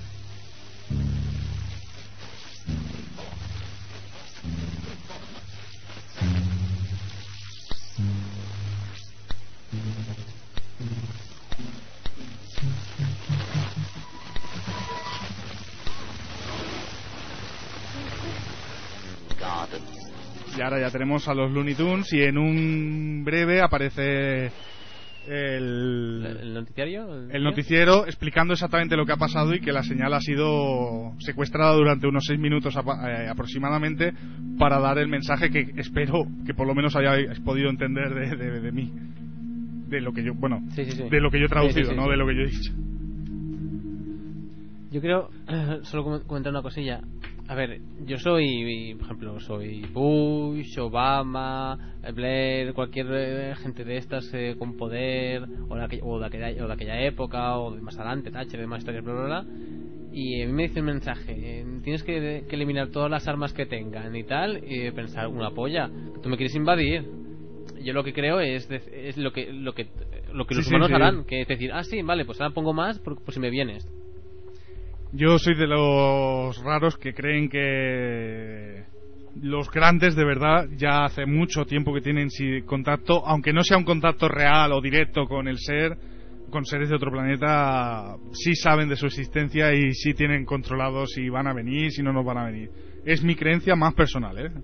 Y ahora ya tenemos a los Looney Tunes y en un breve aparece el noticiario. El noticiero explicando exactamente lo que ha pasado y que la señal ha sido secuestrada durante unos 6 minutos aproximadamente para dar el mensaje que espero que por lo menos hayáis podido entender de mí. De lo que yo, bueno, sí. de lo que yo he traducido, no de lo que yo he dicho. Yo quiero solo comentar una cosilla. A ver, yo soy, por ejemplo, soy Bush, Obama, Blair, cualquier gente de estas con poder, o de aquella época, o de más adelante, Thatcher, de más historias, bla, bla, bla. Y a mí me dice un mensaje: tienes que eliminar todas las armas que tengan y tal, y pensar, una polla, tú me quieres invadir. Yo lo que creo es lo que los humanos harán, que es decir, sí, vale, pues ahora pongo más por si me vienes. Yo soy de los raros que creen que los grandes de verdad ya hace mucho tiempo que tienen contacto, aunque no sea un contacto real o directo con el ser, con seres de otro planeta, sí saben de su existencia y sí tienen controlado si van a venir, si no nos van a venir. Es mi creencia más personal, ¿eh?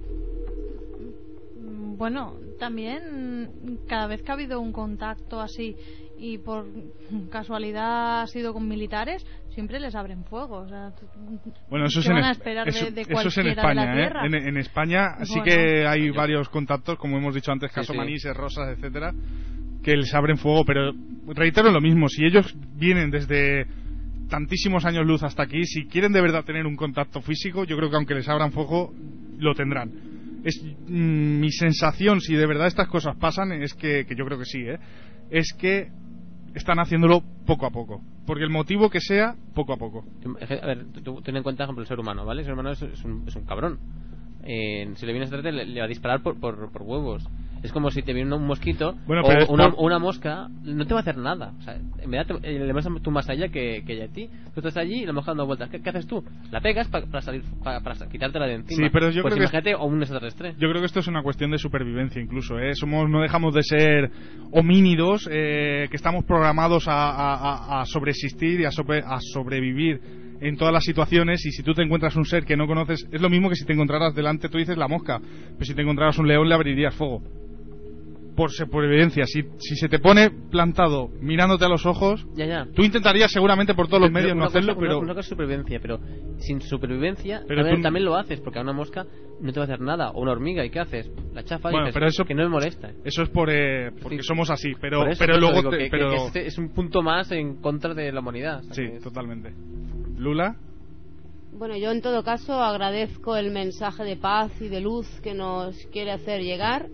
Bueno, también cada vez que ha habido un contacto así y por casualidad ha sido con militares, siempre les abren fuego. O sea, bueno, eso es van a esperar de eso es en España, de la Tierra. En España sí que hay varios contactos, como hemos dicho antes, caso Manises, Rosas, etcétera, que les abren fuego, pero reitero lo mismo, si ellos vienen desde tantísimos años luz hasta aquí, si quieren de verdad tener un contacto físico, yo creo que aunque les abran fuego, lo tendrán. Es mi sensación, si de verdad estas cosas pasan, es que yo creo que sí, es que están haciéndolo poco a poco, porque el motivo que sea, poco a poco. A ver, tú ten en cuenta, por ejemplo, el ser humano, ¿vale? El ser humano es un cabrón. Si le vienes a tratar, le va a disparar por huevos. Es como si te viene un mosquito, bueno, o una mosca, no te va a hacer nada. O sea, en verdad le vas tú más allá que a ti. Tú estás allí y la mosca dando vueltas. ¿Qué haces tú? La pegas para salir, para quitártela de encima. Sí, pero yo pues creo imagínate a un extraterrestre. Yo creo que esto es una cuestión de supervivencia incluso, ¿eh? No dejamos de ser homínidos, que estamos programados a sobreexistir y a sobrevivir en todas las situaciones, y si tú te encuentras un ser que no conoces, es lo mismo que si te encontraras delante, tú dices la mosca, pero si te encontraras un león le abrirías fuego. por supervivencia. Si se te pone plantado mirándote a los ojos, Ya. tú intentarías seguramente por todos los medios no hacerlo, pero... Una cosa es supervivencia, pero sin supervivencia Pero también lo haces, porque a una mosca no te va a hacer nada, o una hormiga, ¿y qué haces? La chafas y Bueno, dices, pero eso- que no me molesta. Eso es porque somos así, pero Por eso, pero por eso luego... digo que pero... este es un punto más en contra de la humanidad. O sea, Sí, que es- totalmente. Lula, Bueno, yo en todo caso agradezco el mensaje de paz y de luz que nos quiere hacer llegar,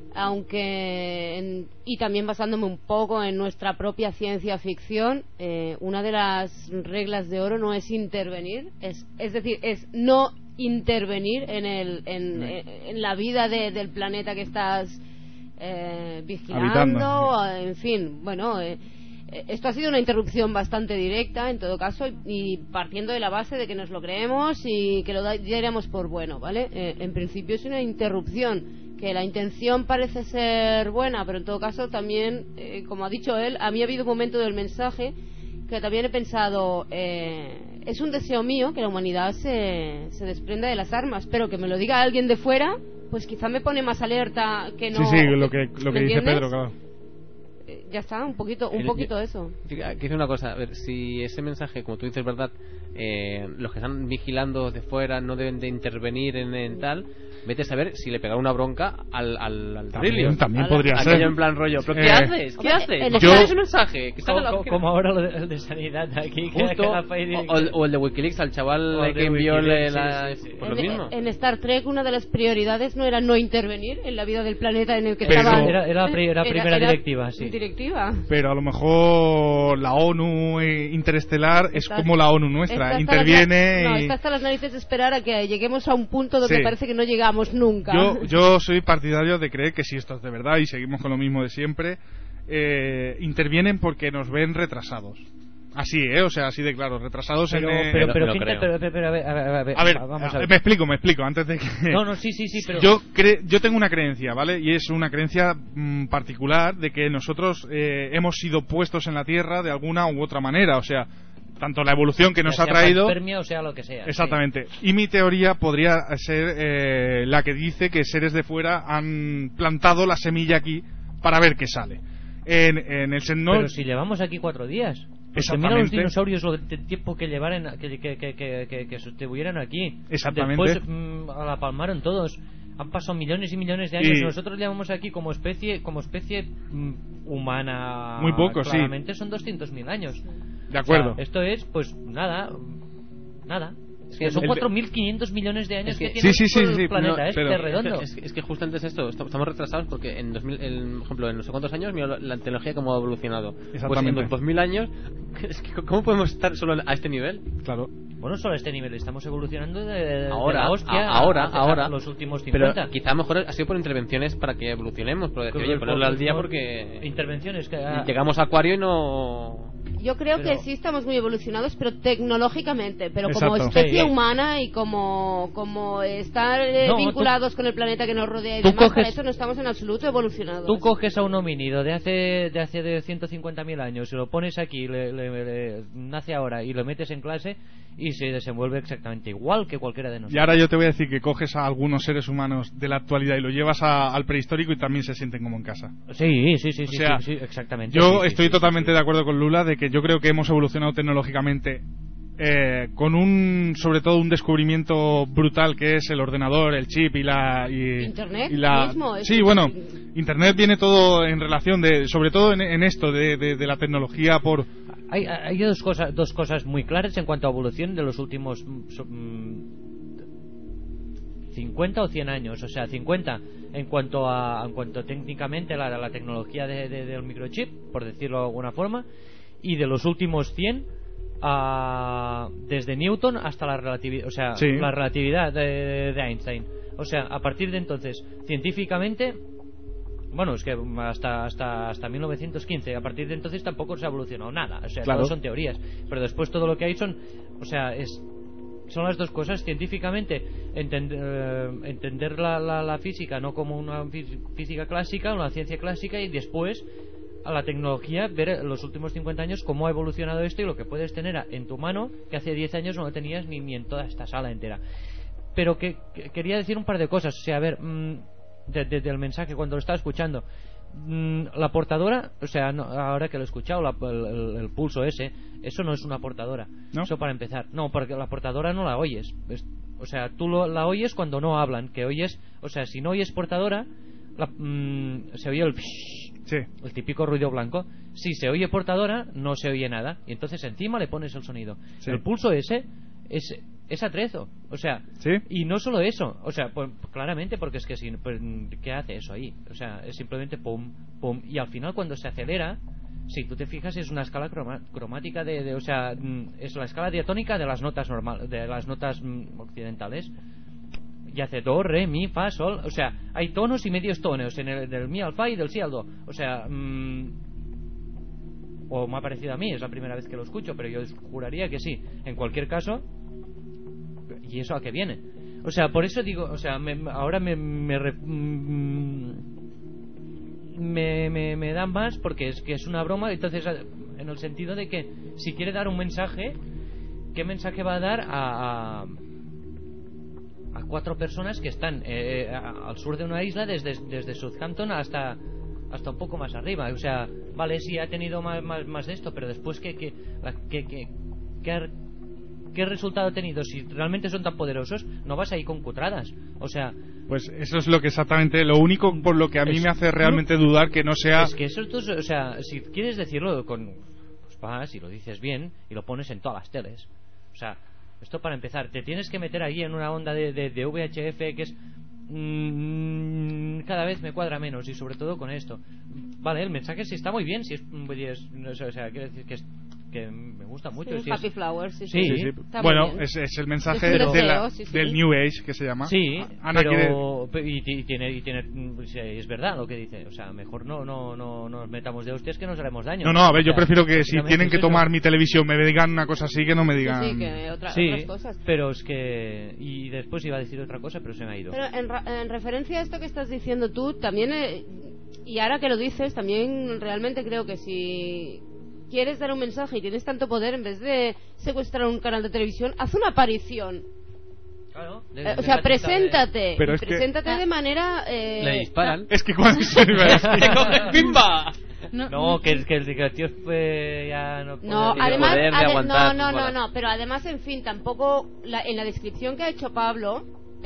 y también basándome un poco en nuestra propia ciencia ficción, una de las reglas de oro no es intervenir, es decir, es no intervenir en la vida del planeta que estás vigilando, Habitando. en fin, bueno... esto ha sido una interrupción bastante directa en todo caso y partiendo de la base de que nos lo creemos y que lo diéramos por bueno, ¿vale? En principio es una interrupción, que la intención parece ser buena, pero en todo caso también, como ha dicho él, a mí ha habido un momento del mensaje que también he pensado, es un deseo mío que la humanidad se desprenda de las armas, pero que me lo diga alguien de fuera, pues quizá me pone más alerta que no... sí, lo que ¿me dice entiendes? Pedro, claro. Ya está, un poquito eso. Quiero decir una cosa, a ver, si ese mensaje, como tú dices, verdad, los que están vigilando de fuera no deben de intervenir en tal, vete a saber si le pegaron una bronca al Trillium. También podría ser. Aquello en plan rollo, ¿pero qué haces? ¿Qué Hombre, haces? el ¿Por Estado- qué ese mensaje? Que salga la- Como ahora lo de sanidad aquí, que Justo, cada país... o el de Wikileaks al chaval O el de que envió Wikileaks, la... sí. Pues lo mismo. En Star Trek una de las prioridades no era no intervenir en la vida del planeta en el que Pero- estaban. Era la primera directiva, sí. Directiva. Pero a lo mejor la ONU interestelar es Está- como la ONU nuestra, Está hasta interviene no, y... está hasta las narices de esperar a que lleguemos a un punto donde Sí. parece que no llegamos nunca. Yo soy partidario de creer que si esto es de verdad y seguimos con lo mismo de siempre, intervienen porque nos ven retrasados. Así, o sea, así de claro, retrasados Pero, en... pero, Me pero, lo ¿quién te- creo. pero, A ver, vamos a ver. me explico, antes de que... No, sí, pero... Yo tengo una creencia, ¿vale? Y es una creencia particular de que nosotros hemos sido puestos en la Tierra de alguna u otra manera, o sea, tanto la evolución que ya nos ha sea traído... panspermia o sea lo que sea. Exactamente. Y mi teoría podría ser la que dice que seres de fuera han plantado la semilla aquí para ver qué sale. En el Sí. no, Pero si llevamos aquí 4 días. Pues mira los Exactamente. dinosaurios lo de tiempo que llevaran que estuvieran aquí. Exactamente. Después la palmaron todos. Han pasado millones y millones de años. Y- Nosotros llevamos aquí como especie humana. Muy poco, sí. claramente son 200.000 años. de acuerdo. O sea, esto es, pues, nada. Es que Son el- 4.500 millones de años es que- que tiene Sí, todo sí, el planeta no, pero- redondo. Es que justamente es esto, estamos retrasados porque en 2000, por ejemplo, en no sé cuántos años, mira la tecnología cómo ha evolucionado. Pues en Exactamente. 2000 años, es que ¿cómo podemos estar solo a este nivel? Claro. Bueno, solo a este nivel. Estamos evolucionando de Ahora, la hostia ahora, a los últimos 50. Pero quizá a lo mejor ha sido por intervenciones para que evolucionemos, pero decir, oye, ponerlo al día porque Intervenciones que... llegamos a Acuario y no... Yo creo Pero- que sí estamos muy evolucionados, pero tecnológicamente, pero como Exacto. especie Sí. humana y como estar No, vinculados con el planeta que nos rodea y tú demás, coges- para eso no estamos en absoluto evolucionados. Tú coges a un homínido de hace 150.000 años y lo pones aquí, nace ahora y lo metes en clase y se desenvuelve exactamente igual que cualquiera de nosotros. Y ahora yo te voy a decir que coges a algunos seres humanos de la actualidad y lo llevas al prehistórico y también se sienten como en casa. Sí, O sea, sí, exactamente. Yo Sí, estoy sí, totalmente sí. de acuerdo con Lula de que yo creo que hemos evolucionado tecnológicamente con sobre todo un descubrimiento brutal que es el ordenador, el chip Internet y la mismo, sí, bueno, Internet viene todo en relación sobre todo en esto de la tecnología por Hay dos cosas muy claras en cuanto a evolución de los últimos 50 o 100 años. O sea, 50 en cuanto técnicamente la tecnología del microchip, por decirlo de alguna forma, y de los últimos 100 desde Newton hasta la relatividad, o sea, Sí. la relatividad de Einstein. O sea, a partir de entonces, científicamente, bueno, es que hasta 1915, a partir de entonces tampoco se ha evolucionado nada. O sea, Claro. todo son teorías. Pero después todo lo que hay son las dos cosas. Científicamente, entender la física no como una física clásica, una ciencia clásica, y después a la tecnología, ver los últimos 50 años cómo ha evolucionado esto y lo que puedes tener en tu mano, que hace 10 años no lo tenías ni en toda esta sala entera. Pero que quería decir un par de cosas. O sea, a ver, desde el mensaje, cuando lo estaba escuchando, la portadora, o sea, no, ahora que lo he escuchado, el pulso ese, eso no es una portadora. ¿No? Eso para empezar. No, porque la portadora no la oyes. O sea, tú la oyes cuando no hablan. Que oyes, o sea, si no oyes portadora, se oye el típico ruido blanco. Si se oye portadora, no se oye nada. Y entonces encima le pones el sonido. Sí. El pulso ese es atrezo. O sea, ¿Sí? y no solo eso. O sea, pues, claramente, porque es que si, pues, ¿qué hace eso ahí? O sea, es simplemente pum, pum. Y al final, cuando se acelera, si tú te fijas, es una escala cromática o sea, es la escala diatónica de las notas de las notas occidentales. Y hace do, re, mi, fa, sol. O sea, hay tonos y medios tonos del mi al fa y del si al do. O sea, o me ha parecido a mí, es la primera vez que lo escucho, pero yo juraría que sí. En cualquier caso, ¿y eso a qué viene? O sea, por eso digo, o sea, ahora me da más porque es que es una broma. Entonces, en el sentido de que si quiere dar un mensaje, ¿qué mensaje va a dar a 4 personas que están al sur de una isla, desde Southampton hasta un poco más arriba? O sea, vale, sí ha tenido más de esto, pero después ¿qué resultado ha tenido? Si realmente son tan poderosos, no vas ahí con cutradas. O sea, pues eso es lo que exactamente, lo único por lo que a mí me hace realmente dudar que no sea... Es que eso, o sea, si quieres decirlo pues vas y lo dices bien y lo pones en todas las teles. O sea, esto para empezar, te tienes que meter ahí en una onda de VHF que es... cada vez me cuadra menos, y sobre todo con esto. Vale, el mensaje sí está muy bien, si es o sea, quiero decir que me gusta mucho. Sí, si Happy es... Flowers, sí. Sí. Bueno, es el mensaje Es un deseo, del New Age, que se llama. Sí, Ana pero y tiene sí, es verdad lo que dice. O sea, mejor no nos metamos de hostias que nos haremos daño. No, a ver, o sea, yo prefiero que si tienen que es eso. tomar mi televisión me digan una cosa así, que no me digan... Sí, que otras cosas. Pero es que... Y después iba a decir otra cosa, pero se me ha ido. Pero en referencia a esto que estás diciendo tú, también... y ahora que lo dices, también realmente creo que si quieres dar un mensaje y tienes tanto poder, en vez de secuestrar un canal de televisión, haz una aparición. Claro, o sea, preséntate. Pero es preséntate de manera... le disparan. Es que cuando se ¡Te cogen pimba! No, que el tío ya no puede... No, ni además... poder ni aguantar sus bolas. No, pero además, en fin, tampoco... en la descripción que ha hecho Pablo...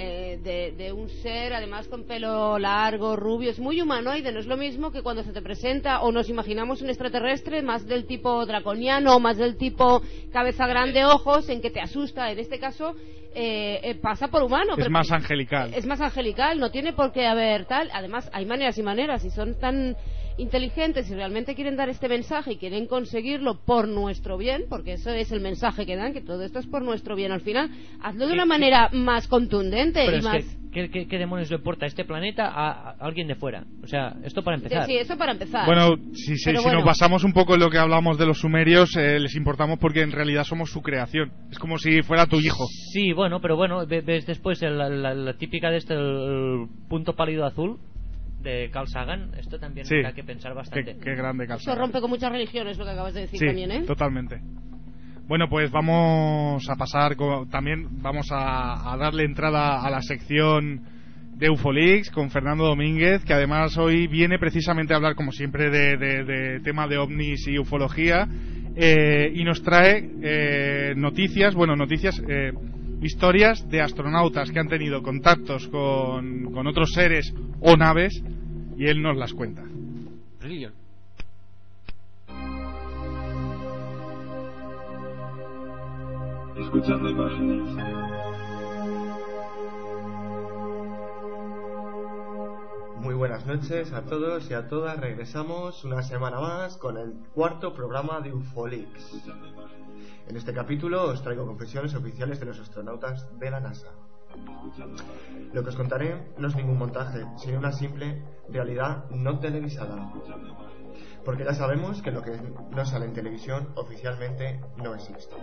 de un ser, además con pelo largo, rubio, es muy humanoide. No es lo mismo que cuando se te presenta o nos imaginamos un extraterrestre más del tipo draconiano, más del tipo cabeza grande, ojos, en que te asusta. En este caso pasa por humano. Es más angelical. Es más angelical, no tiene por qué haber tal. Además, hay maneras y maneras, y son tan inteligentes y realmente quieren dar este mensaje y quieren conseguirlo por nuestro bien, porque eso es el mensaje que dan, que todo esto es por nuestro bien. Al final, hazlo de una manera más contundente. Pero y es más... ¿qué demonios le importa a este planeta a alguien de fuera? O sea, esto para empezar. Sí, eso para empezar. Bueno, si nos basamos un poco en lo que hablamos de los sumerios, les importamos porque en realidad somos su creación. Es como si fuera tu hijo. Sí, bueno, pero bueno, ves después la típica de el punto pálido azul de Carl Sagan. Esto también da que pensar bastante. Qué grande Carl Sagan. Eso rompe con muchas religiones, lo que acabas de decir también, ¿eh? Totalmente. Bueno, pues vamos a pasar también vamos a darle entrada a la sección de Ufolix con Fernando Domínguez, que además hoy viene precisamente a hablar, como siempre, de tema de ovnis y ufología, y nos trae historias de astronautas que han tenido contactos con otros seres o naves, y él nos las cuenta. Brilliant. Escuchando imágenes. Muy buenas noches a todos y a todas. Regresamos una semana más con el cuarto programa de Ufolix. En este capítulo os traigo confesiones oficiales de los astronautas de la NASA. Lo que os contaré no es ningún montaje, sino una simple realidad no televisada. Porque ya sabemos que lo que no sale en televisión oficialmente no existe.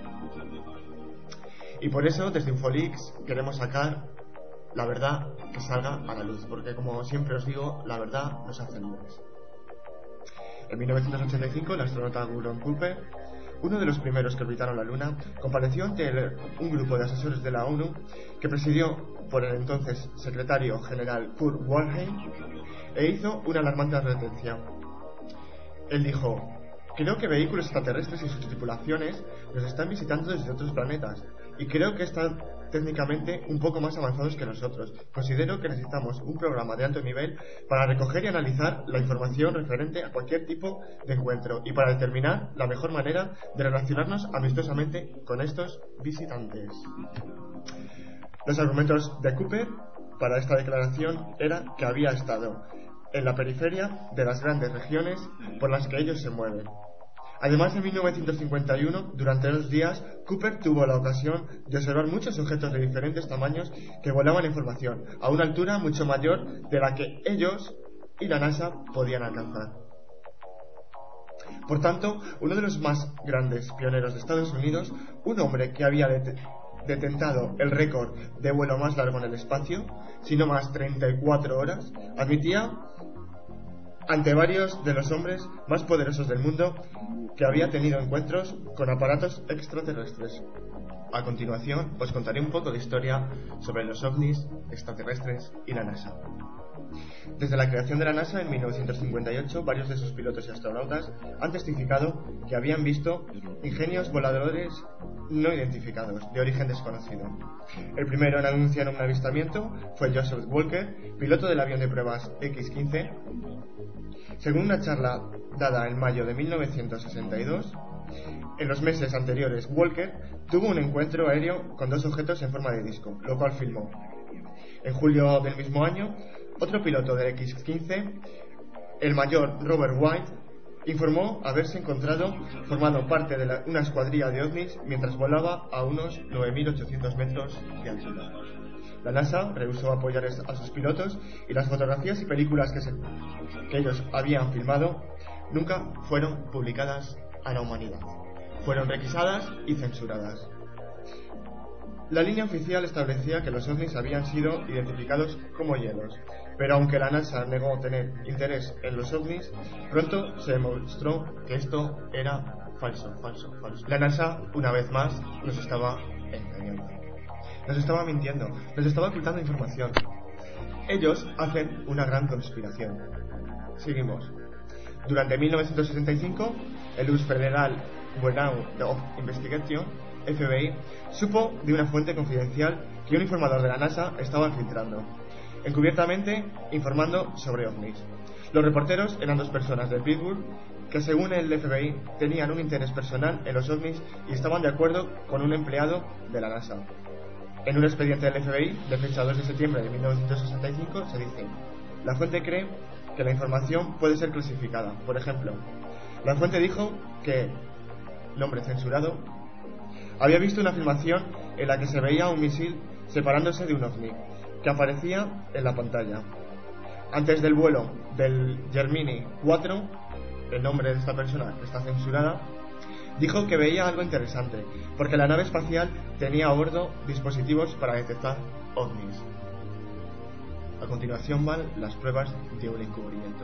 Y por eso desde Ufolix queremos sacar la verdad que salga a la luz, porque como siempre os digo, la verdad nos hace libres. En 1985 el astronauta Gordon Cooper, uno de los primeros que orbitaron la Luna, compareció ante un grupo de asesores de la ONU que presidió por el entonces secretario general Kurt Waldheim e hizo una alarmante advertencia. Él dijo: creo que vehículos extraterrestres y sus tripulaciones nos están visitando desde otros planetas, y creo que están técnicamente un poco más avanzados que nosotros. Considero que necesitamos un programa de alto nivel para recoger y analizar la información referente a cualquier tipo de encuentro y para determinar la mejor manera de relacionarnos amistosamente con estos visitantes. Los argumentos de Cooper para esta declaración era que había estado en la periferia de las grandes regiones por las que ellos se mueven. Además, en 1951, durante 2 días, Cooper tuvo la ocasión de observar muchos objetos de diferentes tamaños que volaban en formación, a una altura mucho mayor de la que ellos y la NASA podían alcanzar. Por tanto, uno de los más grandes pioneros de Estados Unidos, un hombre que había detentado el récord de vuelo más largo en el espacio, si no más 34 horas, admitía ante varios de los hombres más poderosos del mundo que había tenido encuentros con aparatos extraterrestres. A continuación os contaré un poco de historia sobre los ovnis extraterrestres y la NASA. Desde la creación de la NASA en 1958, varios de sus pilotos y astronautas han testificado que habían visto ingenios voladores no identificados, de origen desconocido. El primero en anunciar un avistamiento fue Joseph Walker, piloto del avión de pruebas X-15. Según una charla dada en mayo de 1962, en los meses anteriores, Walker tuvo un encuentro aéreo con 2 objetos en forma de disco, lo cual filmó. En julio del mismo año, otro piloto del X-15, el mayor Robert White, informó haberse encontrado formando parte de una escuadrilla de ovnis mientras volaba a unos 9.800 metros de altura. La NASA rehusó apoyar a sus pilotos y las fotografías y películas que ellos habían filmado nunca fueron publicadas a la humanidad. Fueron requisadas y censuradas. La línea oficial establecía que los ovnis habían sido identificados como hielos, pero aunque la NASA negó tener interés en los ovnis, pronto se demostró que esto era falso. La NASA, una vez más, nos estaba engañando. Nos estaba mintiendo, nos estaba ocultando información. Ellos hacen una gran conspiración. Seguimos. Durante 1965, el US Federal Bureau of Investigation, FBI, supo de una fuente confidencial que un informador de la NASA estaba filtrando, encubiertamente informando sobre ovnis. Los reporteros eran 2 personas de Pittsburgh que, según el FBI, tenían un interés personal en los ovnis y estaban de acuerdo con un empleado de la NASA. En un expediente del FBI de fecha 2 de septiembre de 1965 se dice: la fuente cree que la información puede ser clasificada. Por ejemplo, la fuente dijo que, nombre censurado, había visto una filmación en la que se veía un misil separándose de un ovni que aparecía en la pantalla. Antes del vuelo del Gemini 4, el nombre de esta persona que está censurada, dijo que veía algo interesante, porque la nave espacial tenía a bordo dispositivos para detectar ovnis. A continuación van las pruebas de un encubrimiento.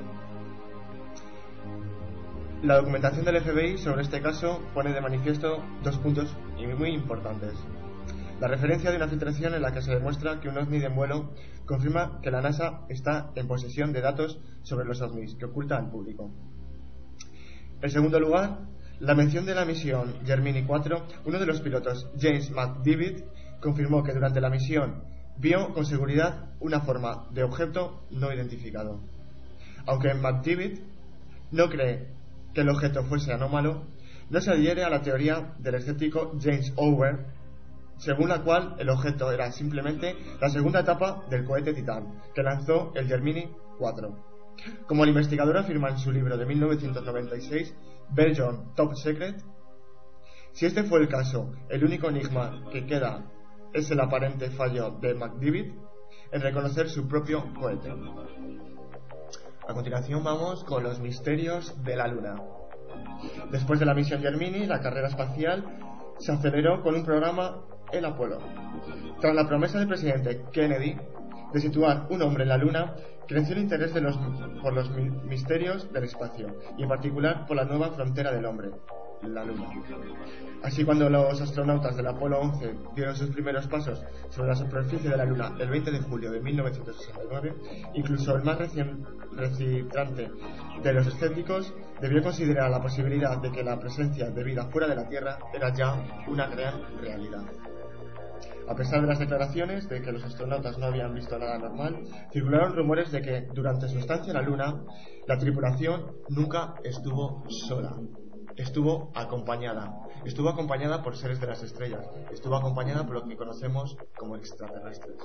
La documentación del FBI sobre este caso pone de manifiesto 2 puntos muy importantes. La referencia de una filtración en la que se demuestra que un ovni en vuelo confirma que la NASA está en posesión de datos sobre los ovnis que oculta al público. En segundo lugar, la mención de la misión Gemini 4, uno de los pilotos, James McDivitt, confirmó que durante la misión vio con seguridad una forma de objeto no identificado. Aunque McDivitt no cree que el objeto fuese anómalo, no se adhiere a la teoría del escéptico James Owen, según la cual el objeto era simplemente la segunda etapa del cohete Titán, que lanzó el Gemini 4. Como el investigador afirma en su libro de 1996, Belgium Top Secret, si este fue el caso, el único enigma que queda es el aparente fallo de McDivitt en reconocer su propio cohete. A continuación vamos con los misterios de la Luna. Después de la misión Gemini, la carrera espacial se aceleró con un programa, el Apolo. Tras la promesa del presidente Kennedy de situar un hombre en la Luna, creció el interés por los misterios del espacio, y en particular por la nueva frontera del hombre, la Luna. Así, cuando los astronautas del Apolo 11 dieron sus primeros pasos sobre la superficie de la Luna el 20 de julio de 1969, incluso el más recitante de los escépticos debió considerar la posibilidad de que la presencia de vida fuera de la Tierra era ya una gran realidad. A pesar de las declaraciones de que los astronautas no habían visto nada normal, circularon rumores de que durante su estancia en la Luna, la tripulación nunca estuvo sola. Estuvo acompañada por seres de las estrellas, estuvo acompañada por lo que conocemos como extraterrestres.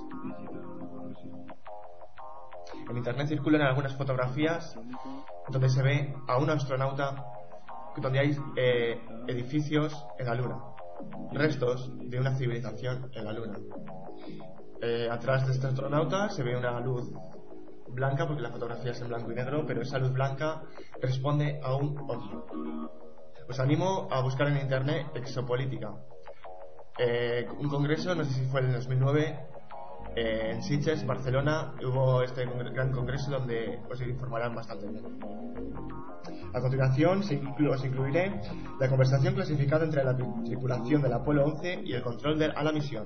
En internet circulan algunas fotografías donde se ve a un astronauta, donde hay edificios en la Luna, restos de una civilización en la Luna. Atrás de este astronauta se ve una luz blanca, porque la fotografía es en blanco y negro, pero esa luz blanca responde a un ovni. Os animo a buscar en internet exopolítica. Un congreso, no sé si fue en el 2009, en Sitges, Barcelona, hubo este gran congreso donde os informarán bastante bien. A continuación os incluiré la conversación clasificada entre la tripulación del Apolo 11 y el control a la misión.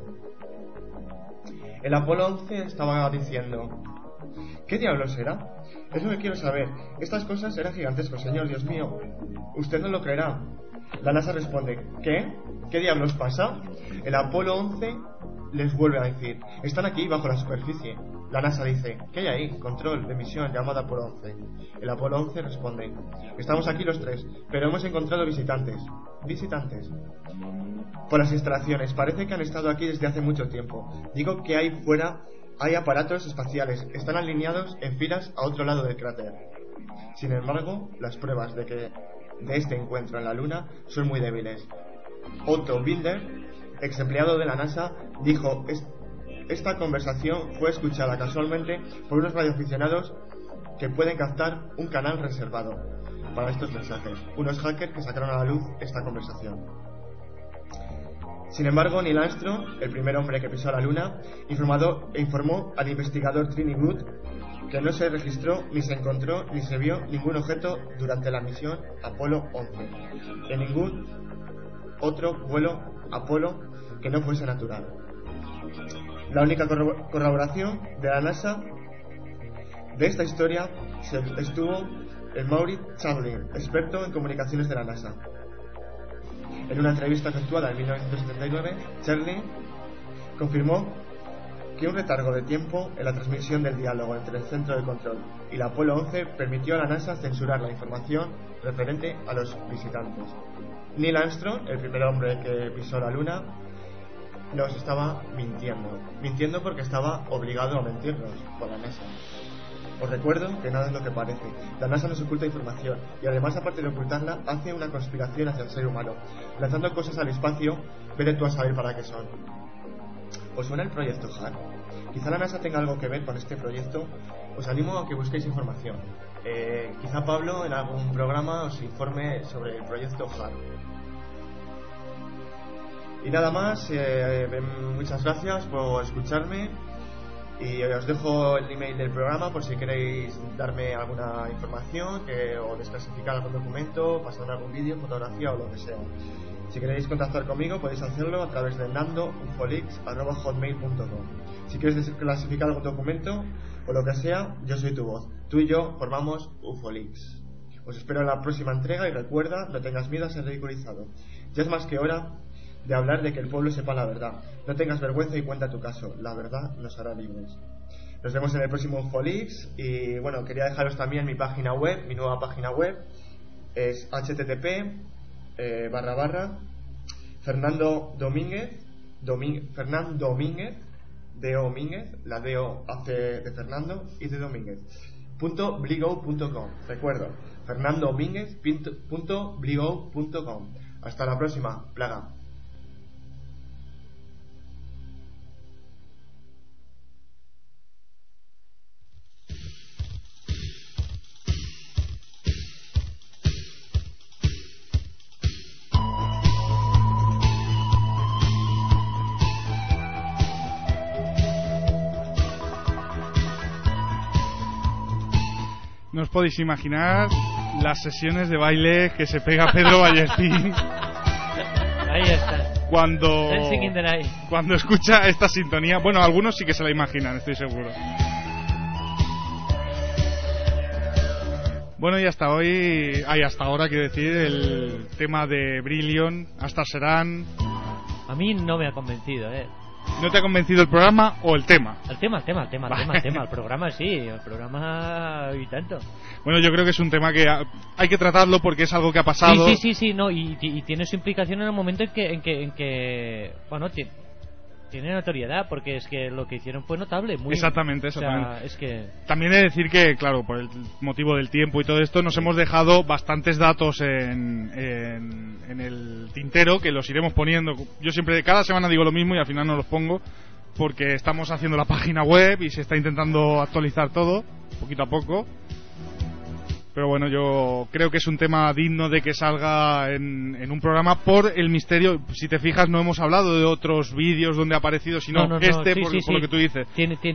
El Apolo 11 estaba diciendo: ¿qué diablos era? Es lo que quiero saber. Estas cosas eran gigantescos, señor, Dios mío. Usted no lo creerá. La NASA responde: ¿qué? ¿Qué diablos pasa? El Apolo 11 les vuelve a decir: están aquí bajo la superficie. La NASA dice: ¿qué hay ahí? Control de misión llamada Apolo 11. El Apolo 11 responde: estamos aquí los tres, pero hemos encontrado visitantes. ¿Visitantes? Por las instalaciones, parece que han estado aquí desde hace mucho tiempo. Digo que ahí fuera hay aparatos espaciales, están alineados en filas a otro lado del cráter. Sin embargo, las pruebas de este encuentro en la Luna son muy débiles. Otto Binder, ex empleado de la NASA, dijo: esta conversación fue escuchada casualmente por unos radioaficionados que pueden captar un canal reservado para estos mensajes, unos hackers que sacaron a la luz esta conversación. Sin embargo, Neil Armstrong, el primer hombre que pisó la Luna, informó al investigador Trini Good que no se registró, ni se encontró, ni se vio ningún objeto durante la misión Apolo 11, en ningún otro vuelo Apolo que no fuese natural. La única corroboración de la NASA de esta historia estuvo en Maurice Chamberlain, experto en comunicaciones de la NASA. En una entrevista efectuada en 1979, Chamberlain confirmó que un retardo de tiempo en la transmisión del diálogo entre el centro de control y la Apolo 11 permitió a la NASA censurar la información referente a los visitantes. Neil Armstrong, el primer hombre que pisó la Luna, nos estaba mintiendo porque estaba obligado a mentirnos por la NASA. Os recuerdo que nada es lo que parece. La NASA nos oculta información y además, aparte de ocultarla, hace una conspiración hacia el ser humano, lanzando cosas al espacio. Vete tú a saber para qué son. ¿Os suena el proyecto HARP? Quizá la NASA tenga algo que ver con este proyecto. Os animo a que busquéis información. Quizá Pablo en algún programa os informe sobre el proyecto HARP. Y nada más, muchas gracias por escucharme. Y os dejo el email del programa por si queréis darme alguna información o desclasificar algún documento, pasar algún vídeo, fotografía o lo que sea. Si queréis contactar conmigo podéis hacerlo a través de nando.ufolix@hotmail.com. Si quieres desclasificar algún documento o lo que sea, yo soy tu voz. Tú y yo formamos Ufolix. Os espero en la próxima entrega y recuerda, no tengas miedo a ser ridiculizado. Ya es más que hora de hablar de que el pueblo sepa la verdad. No tengas vergüenza y cuenta tu caso. La verdad nos hará libres. Nos vemos en el próximo Ufolix. Y bueno, quería dejaros también mi página web, mi nueva página web. Es http:// Fernando Domínguez, la DO hace de Fernando y de Domínguez, .bligo.com. Recuerdo, fernandomínguez.bligo.com. Hasta la próxima, plaga. No os podéis imaginar Las sesiones de baile que se pega Pedro Ballestín Ahí está. Dancing in the Night. Cuando escucha esta sintonía. Bueno, algunos sí que se la imaginan, estoy seguro. Bueno, y hasta hoy, hasta ahora quiero decir, el tema de Brillion, hasta serán... A mí no me ha convencido, ¿No te ha convencido el programa o el tema? El tema. El programa sí, el programa y tanto. Bueno, yo creo que es un tema que hay que tratarlo porque es algo que ha pasado. Sí, no, y tiene su implicación en el momento en que bueno, tiene notoriedad, porque es que lo que hicieron fue notable. Exactamente. O sea, es que... También he de decir que, claro, por el motivo del tiempo y todo esto, nos hemos dejado bastantes datos en el tintero, que los iremos poniendo. Yo siempre, cada semana digo lo mismo y al final no los pongo, porque estamos haciendo la página web y se está intentando actualizar todo, poquito a poco. Pero bueno, yo creo que es un tema digno de que salga en un programa por el misterio. Si te fijas, no hemos hablado de otros vídeos donde ha aparecido, sino por lo que tú dices.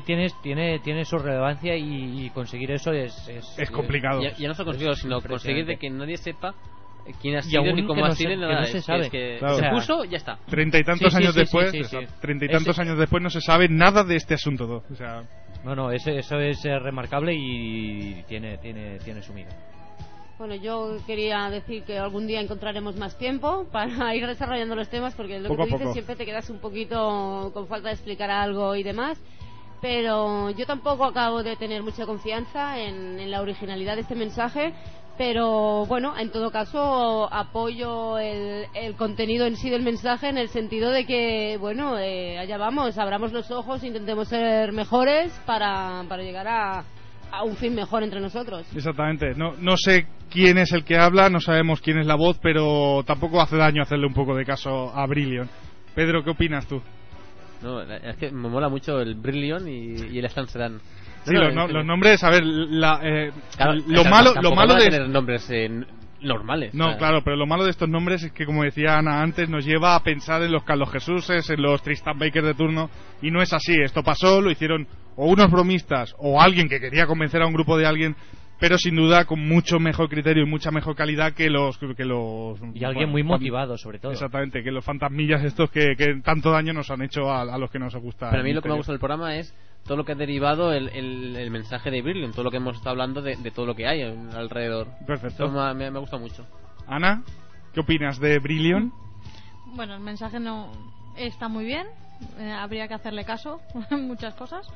Tiene su relevancia y conseguir eso es complicado. Ya no se ha conseguido, sino conseguir de que nadie sepa quién ha sido ni cómo ha sido, nada. No se sabe. Claro. Se puso, ya está. 30 y tantos años después, 30 y tantos años después no se sabe nada de este asunto. O sea... No, eso es remarcable y tiene su miga. Bueno, yo quería decir que algún día encontraremos más tiempo para ir desarrollando los temas, porque lo que tú dices siempre te quedas un poquito con falta de explicar algo y demás. Pero yo tampoco acabo de tener mucha confianza en la originalidad de este mensaje. Pero bueno, en todo caso apoyo el contenido en sí del mensaje, en el sentido de que, bueno, allá vamos, abramos los ojos, intentemos ser mejores para llegar a un fin mejor entre nosotros. Exactamente. No sé quién es el que habla, no sabemos quién es la voz, pero tampoco hace daño hacerle un poco de caso a Brillion. Pedro, ¿qué opinas tú? No, es que me mola mucho el Brillion y el Stan Sedan. Sí, los nombres, a ver, claro, lo malo de tener nombres normales. No, claro, pero lo malo de estos nombres es que, como decía Ana antes, nos lleva a pensar en los Carlos Jesuses, en los Tristan Baker de turno, y no es así. Esto pasó, lo hicieron o unos bromistas o alguien que quería convencer a un grupo de alguien, pero sin duda con mucho mejor criterio y mucha mejor calidad que los y alguien muy motivado, sobre todo. Exactamente, que los fantasmillas estos que tanto daño nos han hecho a los que nos gusta. Pero a mí lo que me gusta del programa es todo lo que ha derivado el mensaje de Brilliant, todo lo que hemos estado hablando de todo lo que hay alrededor. Perfecto. Eso me gusta mucho. Ana, ¿qué opinas de Brilliant? Bueno, el mensaje no está muy bien, habría que hacerle caso en muchas cosas,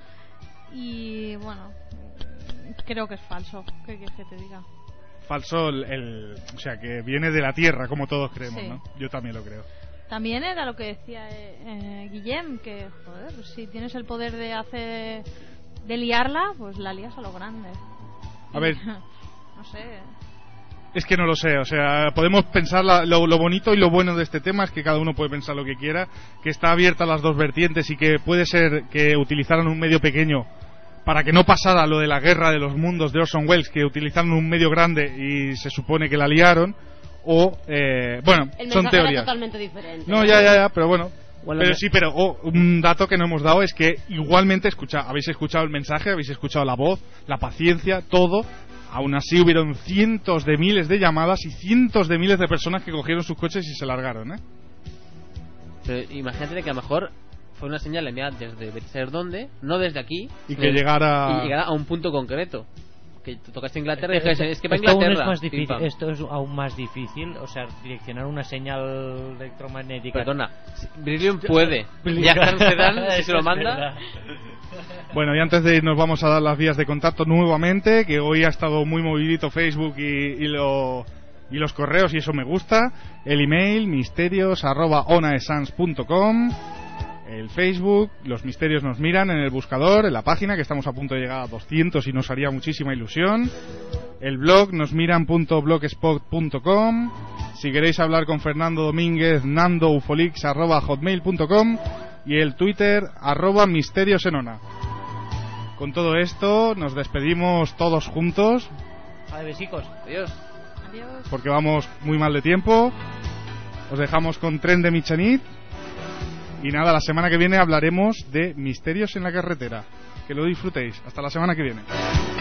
y bueno, creo que es falso. ¿Qué quieres que te diga? Falso o sea, que viene de la tierra, como todos creemos, sí. ¿No? Yo también lo creo. También era lo que decía Guillem, que joder, pues si tienes el poder de liarla, pues la lías a lo grande. A ver, no sé. Es que no lo sé, o sea, podemos pensar lo bonito y lo bueno de este tema es que cada uno puede pensar lo que quiera, que está abierta a las dos vertientes y que puede ser que utilizaran un medio pequeño para que no pasara lo de la guerra de los mundos de Orson Welles, que utilizaron un medio grande y se supone que la liaron. O, bueno, son teorías. Era totalmente diferente. No, ya, pero bueno. Pero un dato que no hemos dado es que igualmente habéis escuchado el mensaje, habéis escuchado la voz, la paciencia, todo. Aún así hubieron cientos de miles de llamadas y cientos de miles de personas que cogieron sus coches y se largaron, Pero imagínate que a lo mejor fue una señal enviada desde vete a saber dónde, no desde aquí, y que llegara a un punto concreto. Que tocaste Inglaterra y dijiste, es que va a Inglaterra. Esto es aún más difícil, o sea, direccionar una señal electromagnética. Perdona, Brilliant puede. Ya Sedan, si se lo manda. Bueno, y antes de irnos vamos a dar las vías de contacto nuevamente, que hoy ha estado muy movidito Facebook y los correos, y eso me gusta. El email misterios@onaesans.com, el Facebook, los misterios nos miran en el buscador, en la página, que estamos a punto de llegar a 200 y nos haría muchísima ilusión. El blog nosmiran.blogspot.com. Si queréis hablar con Fernando Domínguez, nandoufolix@hotmail.com, y el Twitter @misteriosenona. Con todo esto nos despedimos todos juntos. Adiós, chicos. Adiós. Porque vamos muy mal de tiempo. Os dejamos con Tren de Michanit. Y nada, la semana que viene hablaremos de misterios en la carretera. Que lo disfrutéis. Hasta la semana que viene.